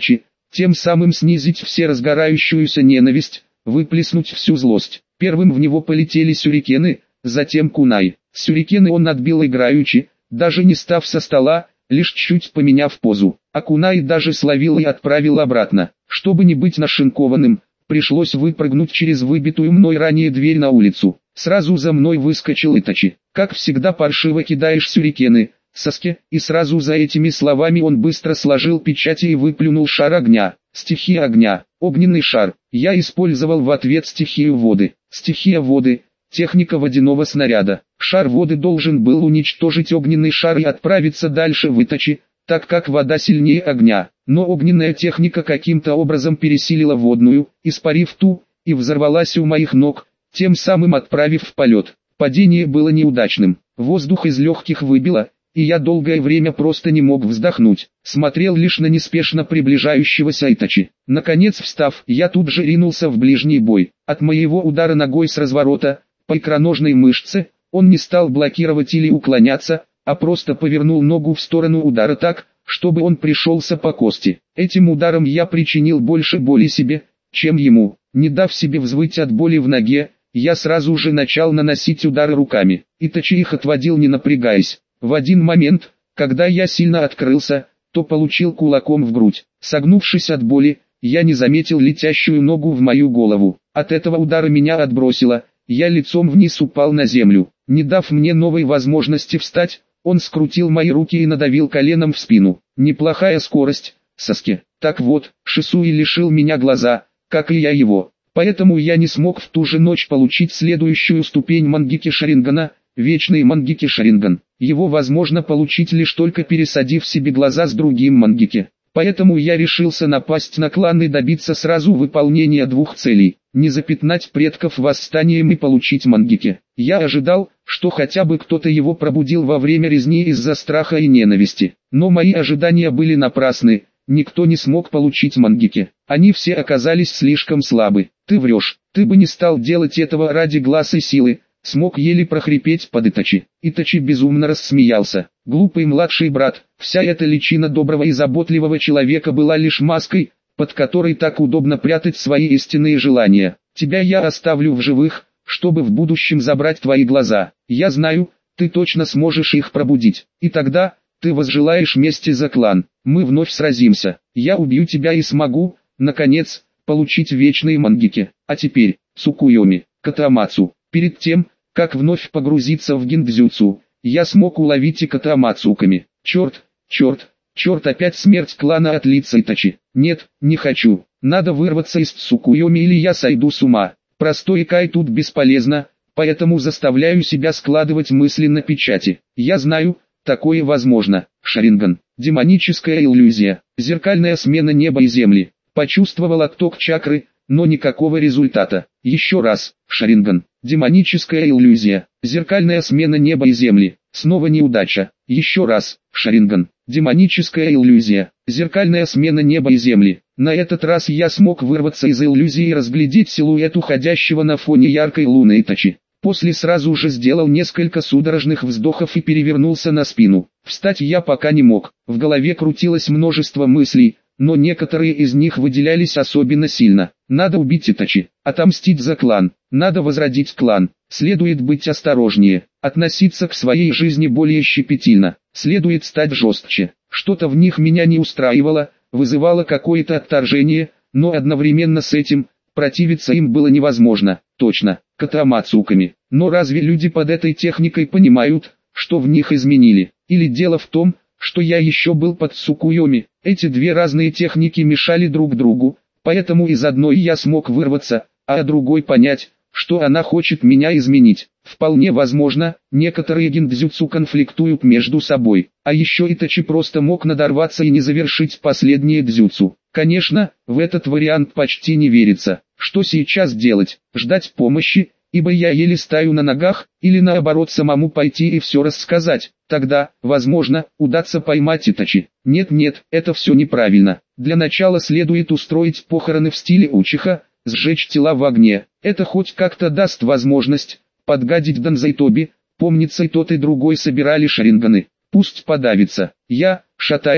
тем самым снизить все разгорающуюся ненависть, выплеснуть всю злость. Первым в него полетели сюрикены, затем кунай. Сюрикены он отбил играючи, даже не став со стола, лишь чуть поменяв позу. А кунай даже словил и отправил обратно. Чтобы не быть нашинкованным, пришлось выпрыгнуть через выбитую мной ранее дверь на улицу. Сразу за мной выскочил Итачи. Как всегда паршиво кидаешь сюрикены, Саске, и сразу за этими словами он быстро сложил печати и выплюнул шар огня. Стихия огня, огненный шар. Я использовал в ответ стихию воды. Стихия воды, техника водяного снаряда. Шар воды должен был уничтожить огненный шар и отправиться дальше в Итачи, так как вода сильнее огня. Но огненная техника каким-то образом пересилила водную, испарив ту, и взорвалась у моих ног, тем самым отправив в полет. Падение было неудачным. Воздух из легких выбило, и я долгое время просто не мог вздохнуть. Смотрел лишь на неспешно приближающегося Итачи. Наконец встав, я тут же ринулся в ближний бой. От моего удара ногой с разворота, по икроножной мышце, он не стал блокировать или уклоняться, а просто повернул ногу в сторону удара так, чтобы он пришелся по кости. Этим ударом я причинил больше боли себе, чем ему. Не дав себе взвыть от боли в ноге, я сразу же начал наносить удары руками. Итачи их отводил не напрягаясь. В один момент, когда я сильно открылся, то получил кулаком в грудь. Согнувшись от боли, я не заметил летящую ногу в мою голову. От этого удара меня отбросило, я лицом вниз упал на землю. Не дав мне новой возможности встать, он скрутил мои руки и надавил коленом в спину. Неплохая скорость, Саске. Так вот, Шисуи лишил меня глаза, как и я его. Поэтому я не смог в ту же ночь получить следующую ступень Мангеки Шарингана, вечный Мангеки Шаринган. Его возможно получить лишь только пересадив себе глаза с другим Мангеки. Поэтому я решился напасть на клан и добиться сразу выполнения двух целей. Не запятнать предков восстанием и получить Мангеки. Я ожидал, что хотя бы кто-то его пробудил во время резни из-за страха и ненависти. Но мои ожидания были напрасны. Никто не смог получить Мангеки. Они все оказались слишком слабы. Ты врешь. Ты бы не стал делать этого ради глаз и силы. Смог еле прохрипеть под Итачи. Итачи безумно рассмеялся. Глупый младший брат, вся эта личина доброго и заботливого человека была лишь маской, под которой так удобно прятать свои истинные желания. Тебя я оставлю в живых, чтобы в будущем забрать твои глаза. Я знаю, ты точно сможешь их пробудить. И тогда, ты возжелаешь мести за клан. Мы вновь сразимся. Я убью тебя и смогу, наконец, получить вечные Мангеки. А теперь, Цукуйоми, Катамацу. Перед тем, как вновь погрузиться в гиндзюцу, я смог уловить и Катамацуками. Черт, черт, черт, опять смерть клана от лица Итачи. Нет, не хочу. Надо вырваться из Цукуйоми или я сойду с ума. Простой икай тут бесполезно, поэтому заставляю себя складывать мысли на печати. Я знаю, такое возможно. Шаринган. Демоническая иллюзия. Зеркальная смена неба и земли. Почувствовал отток чакры, но никакого результата. Еще раз, Шаринган. Демоническая иллюзия. Зеркальная смена неба и земли. Снова неудача. Еще раз, Шаринган. Демоническая иллюзия. Зеркальная смена неба и земли. На этот раз я смог вырваться из иллюзии и разглядеть силуэт уходящего на фоне яркой луны Итачи. После сразу же сделал несколько судорожных вздохов и перевернулся на спину. Встать я пока не мог. В голове крутилось множество мыслей, но некоторые из них выделялись особенно сильно. Надо убить Итачи, отомстить за клан, надо возродить клан, следует быть осторожнее, относиться к своей жизни более щепетильно, следует стать жестче. Что-то в них меня не устраивало, вызывало какое-то отторжение, но одновременно с этим, противиться им было невозможно. Точно, Катамацуками. Но разве люди под этой техникой понимают, что в них изменили? Или дело в том, что я еще был под Цукуйоми? Эти две разные техники мешали друг другу, поэтому из одной я смог вырваться, а о другой понять, что она хочет меня изменить. Вполне возможно, некоторые гиндзюцу конфликтуют между собой, а еще Итачи просто мог надорваться и не завершить последнее дзюцу. Конечно, в этот вариант почти не верится. Что сейчас делать? Ждать помощи, ибо я еле стою на ногах, или наоборот самому пойти и все рассказать? Тогда, возможно, удастся поймать Итачи. Нет-нет, это все неправильно. Для начала следует устроить похороны в стиле Учиха, сжечь тела в огне. Это хоть как-то даст возможность подгадить Данзайтоби. Помнится, и тот и другой собирали шаринганы. Пусть подавится. Я, шатаясь,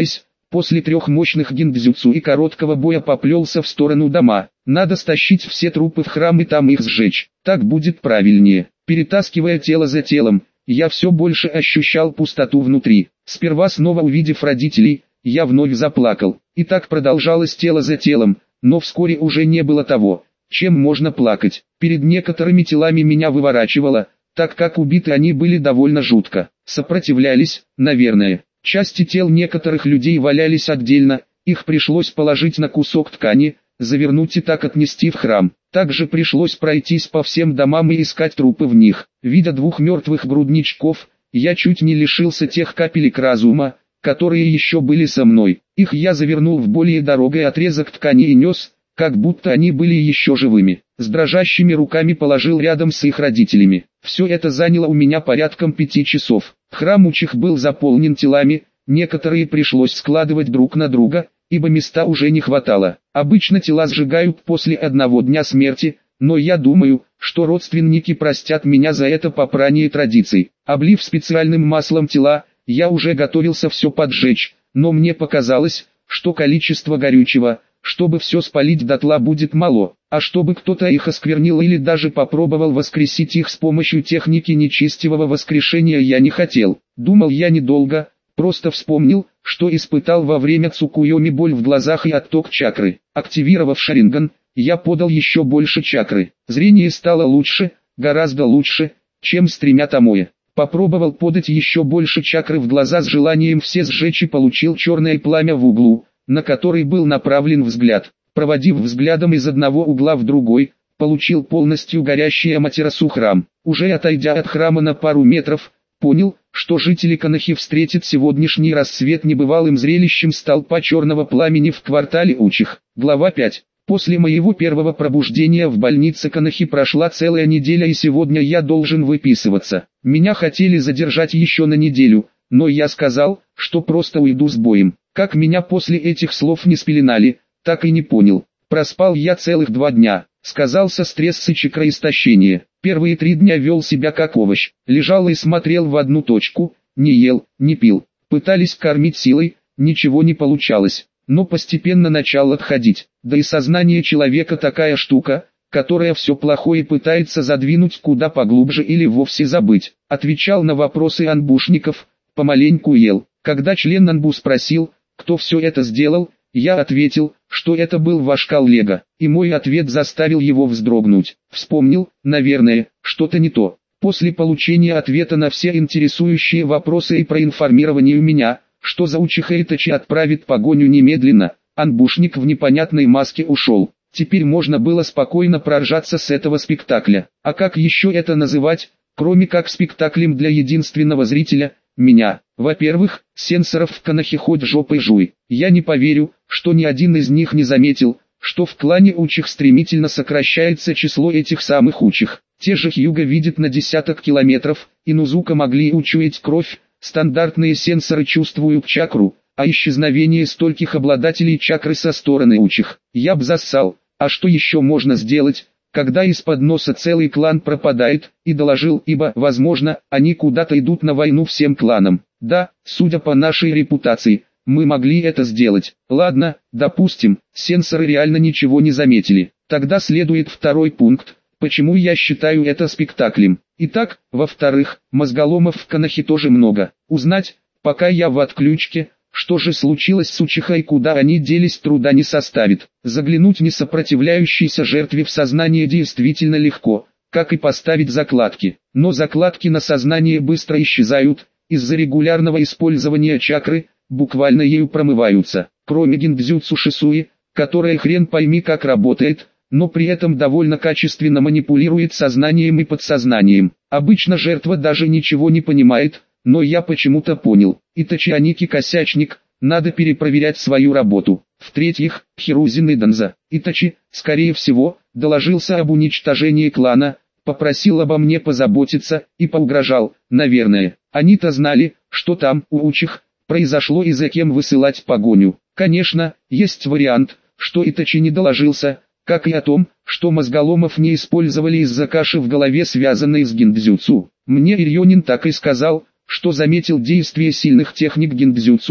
После трех мощных гиндзюцу и короткого боя поплелся в сторону дома. Надо стащить все трупы в храм и там их сжечь. Так будет правильнее. Перетаскивая тело за телом, я все больше ощущал пустоту внутри. Сперва, снова увидев родителей, я вновь заплакал. И так продолжалось тело за телом, но вскоре уже не было того, чем можно плакать. Перед некоторыми телами меня выворачивало, так как убиты они были довольно жутко. Сопротивлялись, наверное. Части тел некоторых людей валялись отдельно, их пришлось положить на кусок ткани, завернуть и так отнести в храм. Также пришлось пройтись по всем домам и искать трупы в них. Видя двух мертвых грудничков, я чуть не лишился тех капелек разума, которые еще были со мной. Их я завернул в более дорогой отрезок ткани и нес, как будто они были еще живыми. С дрожащими руками положил рядом с их родителями. Все это заняло у меня порядком пяти часов. Храм учих был заполнен телами, некоторые пришлось складывать друг на друга, ибо места уже не хватало. Обычно тела сжигают после одного дня смерти, но я думаю, что родственники простят меня за это попрание традиций. Облив специальным маслом тела, я уже готовился все поджечь, но мне показалось, что количество горючего, чтобы все спалить дотла, будет мало, а чтобы кто-то их осквернил или даже попробовал воскресить их с помощью техники нечестивого воскрешения, я не хотел. Думал я недолго, просто вспомнил, что испытал во время цукуйоми боль в глазах и отток чакры. Активировав шаринган, я подал еще больше чакры. Зрение стало лучше, гораздо лучше, чем с тремя томоэ. Попробовал подать еще больше чакры в глаза с желанием все сжечь и получил черное пламя в углу, на который был направлен взгляд. Проводив взглядом из одного угла в другой, получил полностью горящий Аматерасу храм. Уже отойдя от храма на пару метров, понял, что жители Конохи встретят сегодняшний рассвет небывалым зрелищем столпа черного пламени в квартале учих. Глава пять. После моего первого пробуждения в больнице Конохи прошла целая неделя, и сегодня я должен выписываться. Меня хотели задержать еще на неделю, но я сказал, что просто уйду с боем. Как меня после этих слов не спеленали, так и не понял. Проспал я целых два дня. Сказался стресс и чакроистощение. Первые три дня вел себя как овощ. Лежал и смотрел в одну точку, не ел, не пил. Пытались кормить силой, ничего не получалось. Но постепенно начал отходить. Да и сознание человека такая штука, которая все плохое пытается задвинуть куда поглубже или вовсе забыть. Отвечал на вопросы анбушников, помаленьку ел. Когда член анбу спросил, кто все это сделал, я ответил, что это был ваш коллега, и мой ответ заставил его вздрогнуть. Вспомнил, наверное, что-то не то. После получения ответа на все интересующие вопросы и проинформирования меня, что за учиха Итачи отправит погоню немедленно, анбушник в непонятной маске ушел. Теперь можно было спокойно проржаться с этого спектакля. А как еще это называть, кроме как спектаклем для единственного зрителя, меня? Во-первых, сенсоров в Конохе хоть жопой жуй. Я не поверю, что ни один из них не заметил, что в клане учих стремительно сокращается число этих самых учих. Те же Хьюга видят на десяток километров, и Нузука могли учуять кровь, стандартные сенсоры чувствуют чакру, а исчезновение стольких обладателей чакры со стороны учих. Я б зассал, а что еще можно сделать, когда из-под носа целый клан пропадает, и доложил, ибо, возможно, они куда-то идут на войну всем кланам. Да, судя по нашей репутации, мы могли это сделать. Ладно, допустим, сенсоры реально ничего не заметили. Тогда следует второй пункт, почему я считаю это спектаклем. Итак, во-вторых, мозголомов в Конохе тоже много. Узнать, пока я в отключке, что же случилось с учиха и куда они делись, труда не составит. Заглянуть несопротивляющейся жертве в сознание действительно легко, как и поставить закладки. Но закладки на сознание быстро исчезают, из-за регулярного использования чакры, буквально ею промываются. Кроме гиндзюцу шисуи, которая хрен пойми как работает, но при этом довольно качественно манипулирует сознанием и подсознанием. Обычно жертва даже ничего не понимает, но я почему-то понял. Итачи Аники косячник, надо перепроверять свою работу. В-третьих, Хирузин Иданза. Итачи, скорее всего, доложился об уничтожении клана, попросил обо мне позаботиться и поугрожал, наверное. Они-то знали, что там, у учих, произошло и за кем высылать погоню. Конечно, есть вариант, что Итачи не доложился, как и о том, что мозголомов не использовали из-за каши в голове, связанной с гиндзюцу. Мне Ирьонин так и сказал, что заметил действие сильных техник гиндзюцу,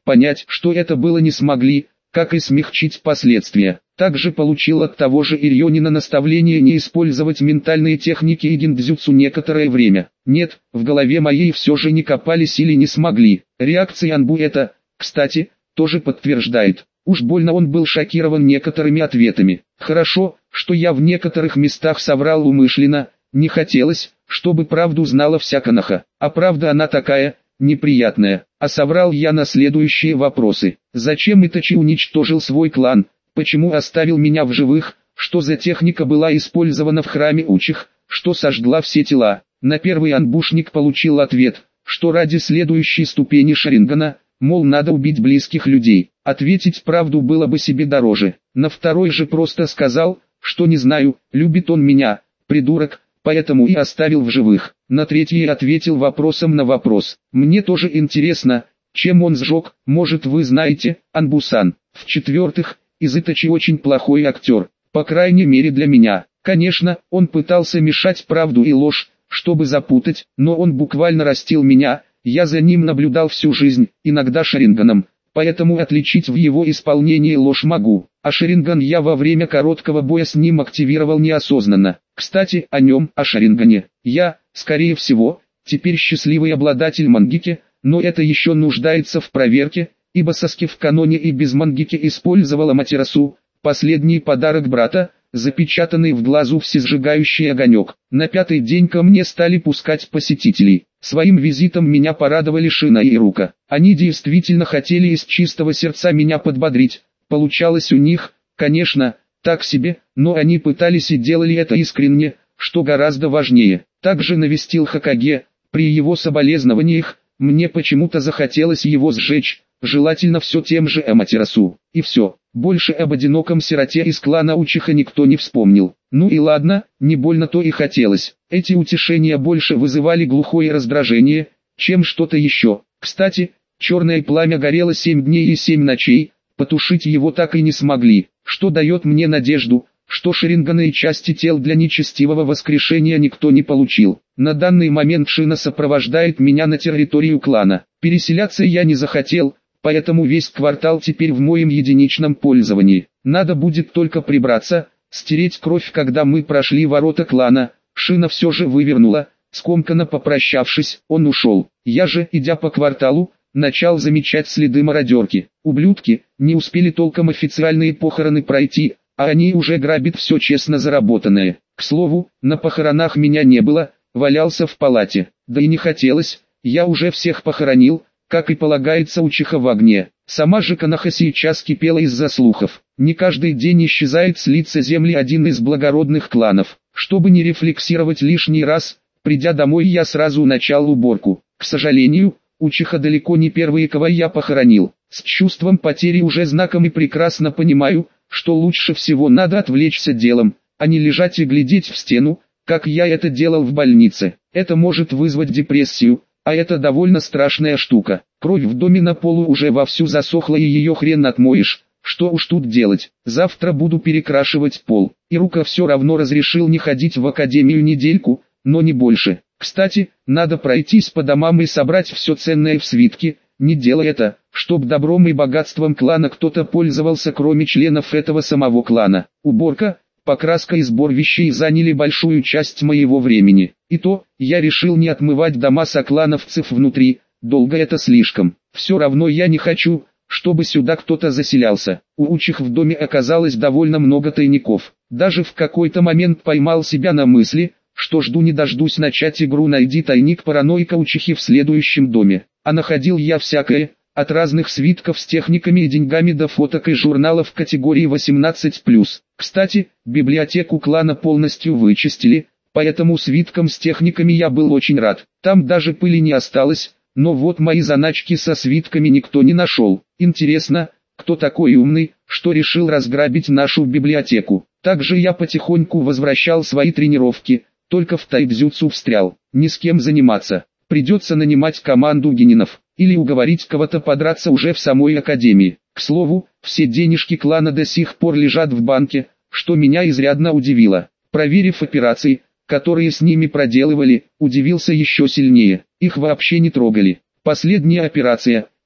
понять, что это было, не смогли, как и смягчить последствия. Также получил от того же Ирьонина наставление не использовать ментальные техники и гиндзюцу некоторое время. Нет, в голове моей все же не копались или не смогли. Реакция Анбу это, кстати, тоже подтверждает. Уж больно он был шокирован некоторыми ответами. Хорошо, что я в некоторых местах соврал умышленно, не хотелось, чтобы правду знала вся Коноха. А правда она такая, неприятная. А соврал я на следующие вопросы. Зачем Итачи уничтожил свой клан? Почему оставил меня в живых? Что за техника была использована в храме Учих? Что сожгла все тела? На первый анбушник получил ответ, что ради следующей ступени Шарингана, мол, надо убить близких людей. Ответить правду было бы себе дороже. На второй же просто сказал, что не знаю, любит он меня, придурок, поэтому и оставил в живых. На третий ответил вопросом на вопрос. Мне тоже интересно, чем он сжег, может вы знаете, Анбусан. В-четвертых, Итачи очень плохой актер, по крайней мере для меня. Конечно, он пытался мешать правду и ложь, чтобы запутать, но он буквально растил меня, я за ним наблюдал всю жизнь, иногда шаринганом, поэтому отличить в его исполнении ложь могу. А шаринган я во время короткого боя с ним активировал неосознанно. Кстати, о нем, о шарингане. Я, скорее всего, теперь счастливый обладатель мангики, но это еще нуждается в проверке, ибо Саски в каноне и без мангики использовала Аматерасу, последний подарок брата, запечатанный в глазу всесжигающий огонек. На пятый день ко мне стали пускать посетителей. Своим визитом меня порадовали Шина и Рука. Они действительно хотели из чистого сердца меня подбодрить. Получалось у них, конечно, так себе, но они пытались и делали это искренне, что гораздо важнее. Также навестил Хокаге, при его соболезнованиях, мне почему-то захотелось его сжечь, желательно все тем же Аматерасу. И все, больше об одиноком сироте из клана Учиха никто не вспомнил. Ну и ладно, не больно-то и хотелось. Эти утешения больше вызывали глухое раздражение, чем что-то еще. Кстати, черное пламя горело семь дней и семь ночей, потушить его так и не смогли, что дает мне надежду, что шаринганы и части тел для нечестивого воскрешения никто не получил. На данный момент Шина сопровождает меня на территорию клана. Переселяться я не захотел, поэтому весь квартал теперь в моем единичном пользовании. Надо будет только прибраться, стереть кровь. Когда мы прошли ворота клана, Шина все же вывернула, скомканно попрощавшись, он ушел. Я же, идя по кварталу, начал замечать следы мародерки. Ублюдки, не успели толком официальные похороны пройти, а они уже грабят все честно заработанное. К слову, на похоронах меня не было, валялся в палате. Да и не хотелось, я уже всех похоронил, как и полагается Учиха в огне. Сама же Коноха сейчас кипела из-за слухов. Не каждый день исчезает с лица земли один из благородных кланов. Чтобы не рефлексировать лишний раз, придя домой, я сразу начал уборку. К сожалению, Учиха далеко не первые, кого я похоронил. С чувством потери уже знаком и прекрасно понимаю, что лучше всего надо отвлечься делом, а не лежать и глядеть в стену, как я это делал в больнице. Это может вызвать депрессию, а это довольно страшная штука. Кровь в доме на полу уже вовсю засохла, и ее хрен отмоешь. Что уж тут делать, завтра буду перекрашивать пол. И Рука все равно разрешил не ходить в академию недельку, но не больше. Кстати, надо пройтись по домам и собрать все ценное в свитке. Не делай это, чтоб добром и богатством клана кто-то пользовался, кроме членов этого самого клана. Уборка, покраска и сбор вещей заняли большую часть моего времени. И то, я решил не отмывать дома соклановцев внутри, долго это слишком. Все равно я не хочу, чтобы сюда кто-то заселялся. У Учих в доме оказалось довольно много тайников. Даже в какой-то момент поймал себя на мысли, что жду не дождусь начать игру «Найди тайник параноика Учихи» в следующем доме. А находил я всякое, от разных свитков с техниками и деньгами до фоток и журналов категории восемнадцать плюс. Кстати, библиотеку клана полностью вычистили, поэтому свиткам с техниками я был очень рад. Там даже пыли не осталось, но вот мои заначки со свитками никто не нашел. Интересно, кто такой умный, что решил разграбить нашу библиотеку. Также я потихоньку возвращал свои тренировки, только в тайцзюцу встрял. Ни с кем заниматься. Придется нанимать команду генинов, или уговорить кого-то подраться уже в самой академии. К слову, все денежки клана до сих пор лежат в банке, что меня изрядно удивило. Проверив операции, которые с ними проделывали, удивился еще сильнее. Их вообще не трогали. Последняя операция,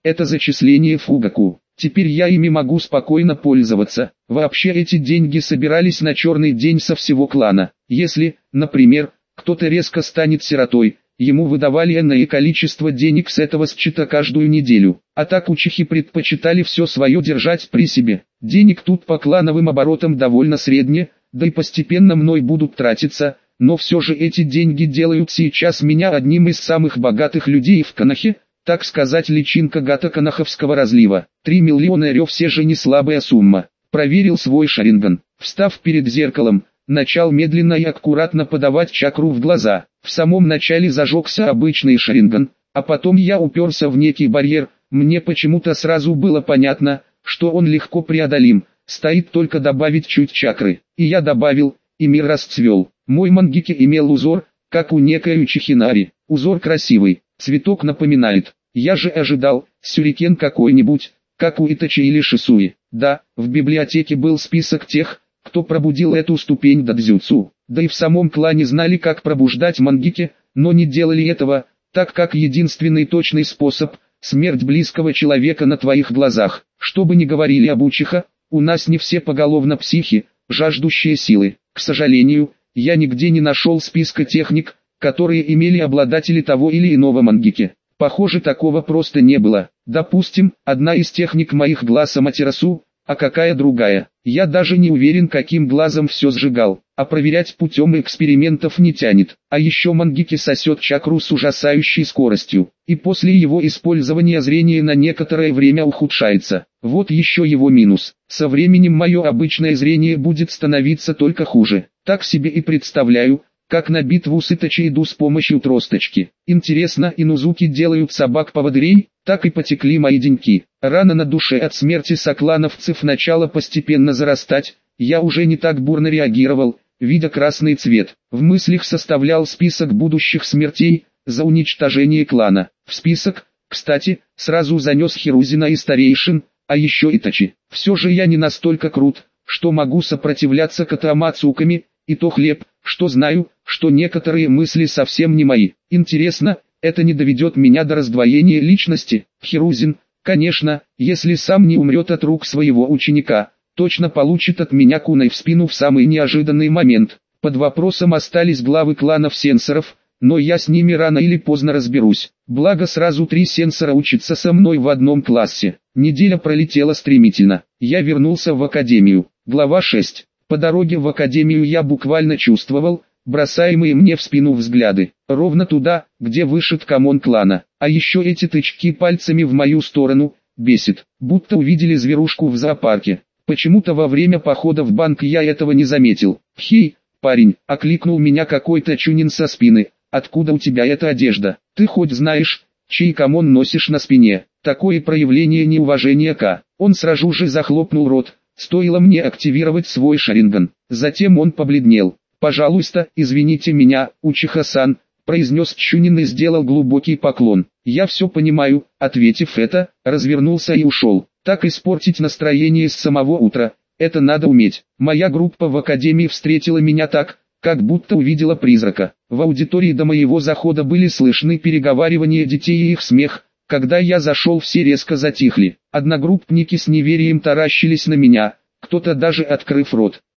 это зачисление в Фугаку. Теперь я ими могу спокойно пользоваться. Вообще эти деньги собирались на черный день со всего клана. Если, например, кто-то резко станет сиротой, ему выдавали энное количество денег с этого счета каждую неделю. А так учихи предпочитали все свое держать при себе. Денег тут по клановым оборотам довольно средне, да и постепенно мной будут тратиться, но все же эти деньги делают сейчас меня одним из самых богатых людей в Канахе, так сказать, личинка гата-канаховского разлива. Три миллиона рё все же не слабая сумма. Проверил свой шаринган. Встав перед зеркалом, начал медленно и аккуратно подавать чакру в глаза. В самом начале зажегся обычный шаринган, а потом я уперся в некий барьер. Мне почему-то сразу было понятно, что он легко преодолим, стоит только добавить чуть чакры. И я добавил, и мир расцвел. Мой мангеки имел узор, как у некой учихинари. Узор красивый, цветок напоминает. Я же ожидал, сюрикен какой-нибудь, как у Итачи или Шисуи. Да, в библиотеке был список тех, кто пробудил эту ступень дадзюцу. Да и в самом клане знали, как пробуждать мангеки, но не делали этого, так как единственный точный способ – смерть близкого человека на твоих глазах. Что бы ни говорили об учиха, у нас не все поголовно психи, жаждущие силы. К сожалению, я нигде не нашел списка техник, которые имели обладатели того или иного мангеки. Похоже, такого просто не было. Допустим, одна из техник моих глаз Аматерасу, а какая другая. Я даже не уверен, каким глазом все сжигал, а проверять путем экспериментов не тянет. А еще мангеки сосет чакру с ужасающей скоростью, и после его использования зрение на некоторое время ухудшается. Вот еще его минус. Со временем мое обычное зрение будет становиться только хуже. Так себе и представляю, как на битву с Итачи иду с помощью тросточки. Интересно, инузуки делают собак-поводырей? Так и потекли мои деньки. Рана на душе от смерти соклановцев начала постепенно зарастать. Я уже не так бурно реагировал, видя красный цвет. В мыслях составлял список будущих смертей за уничтожение клана. В список, кстати, сразу занес Хирузина и старейшин, а еще Итачи. Все же я не настолько крут, что могу сопротивляться катамацуками, и то хлеб, что знаю, что некоторые мысли совсем не мои. Интересно, это не доведет меня до раздвоения личности? Хирузин, конечно, если сам не умрет от рук своего ученика, точно получит от меня куной в спину в самый неожиданный момент. Под вопросом остались главы кланов сенсоров, но я с ними рано или поздно разберусь. Благо сразу три сенсора учатся со мной в одном классе. Неделя пролетела стремительно. Я вернулся в академию. Глава шесть. По дороге в академию я буквально чувствовал бросаемые мне в спину взгляды, ровно туда, где вышит камон клана. А еще эти тычки пальцами в мою сторону, бесит, будто увидели зверушку в зоопарке. Почему-то во время похода в банк я этого не заметил. «Хей, парень!» — окликнул меня какой-то чунин со спины. «Откуда у тебя эта одежда? Ты хоть знаешь, чей камон носишь на спине?» Такое проявление неуважения к. Он сразу же захлопнул рот. Стоило мне активировать свой шаринган. Затем он побледнел. «Пожалуйста, извините меня, Учиха-сан», — произнес Чунин и сделал глубокий поклон. «Я все понимаю», — ответив это, развернулся и ушел. Так испортить настроение с самого утра, это надо уметь. Моя группа в академии встретила меня так, как будто увидела призрака. В аудитории до моего захода были слышны переговаривания детей и их смех. Когда я зашел, все резко затихли. Одногруппники с неверием таращились на меня, кто-то даже открыв рот.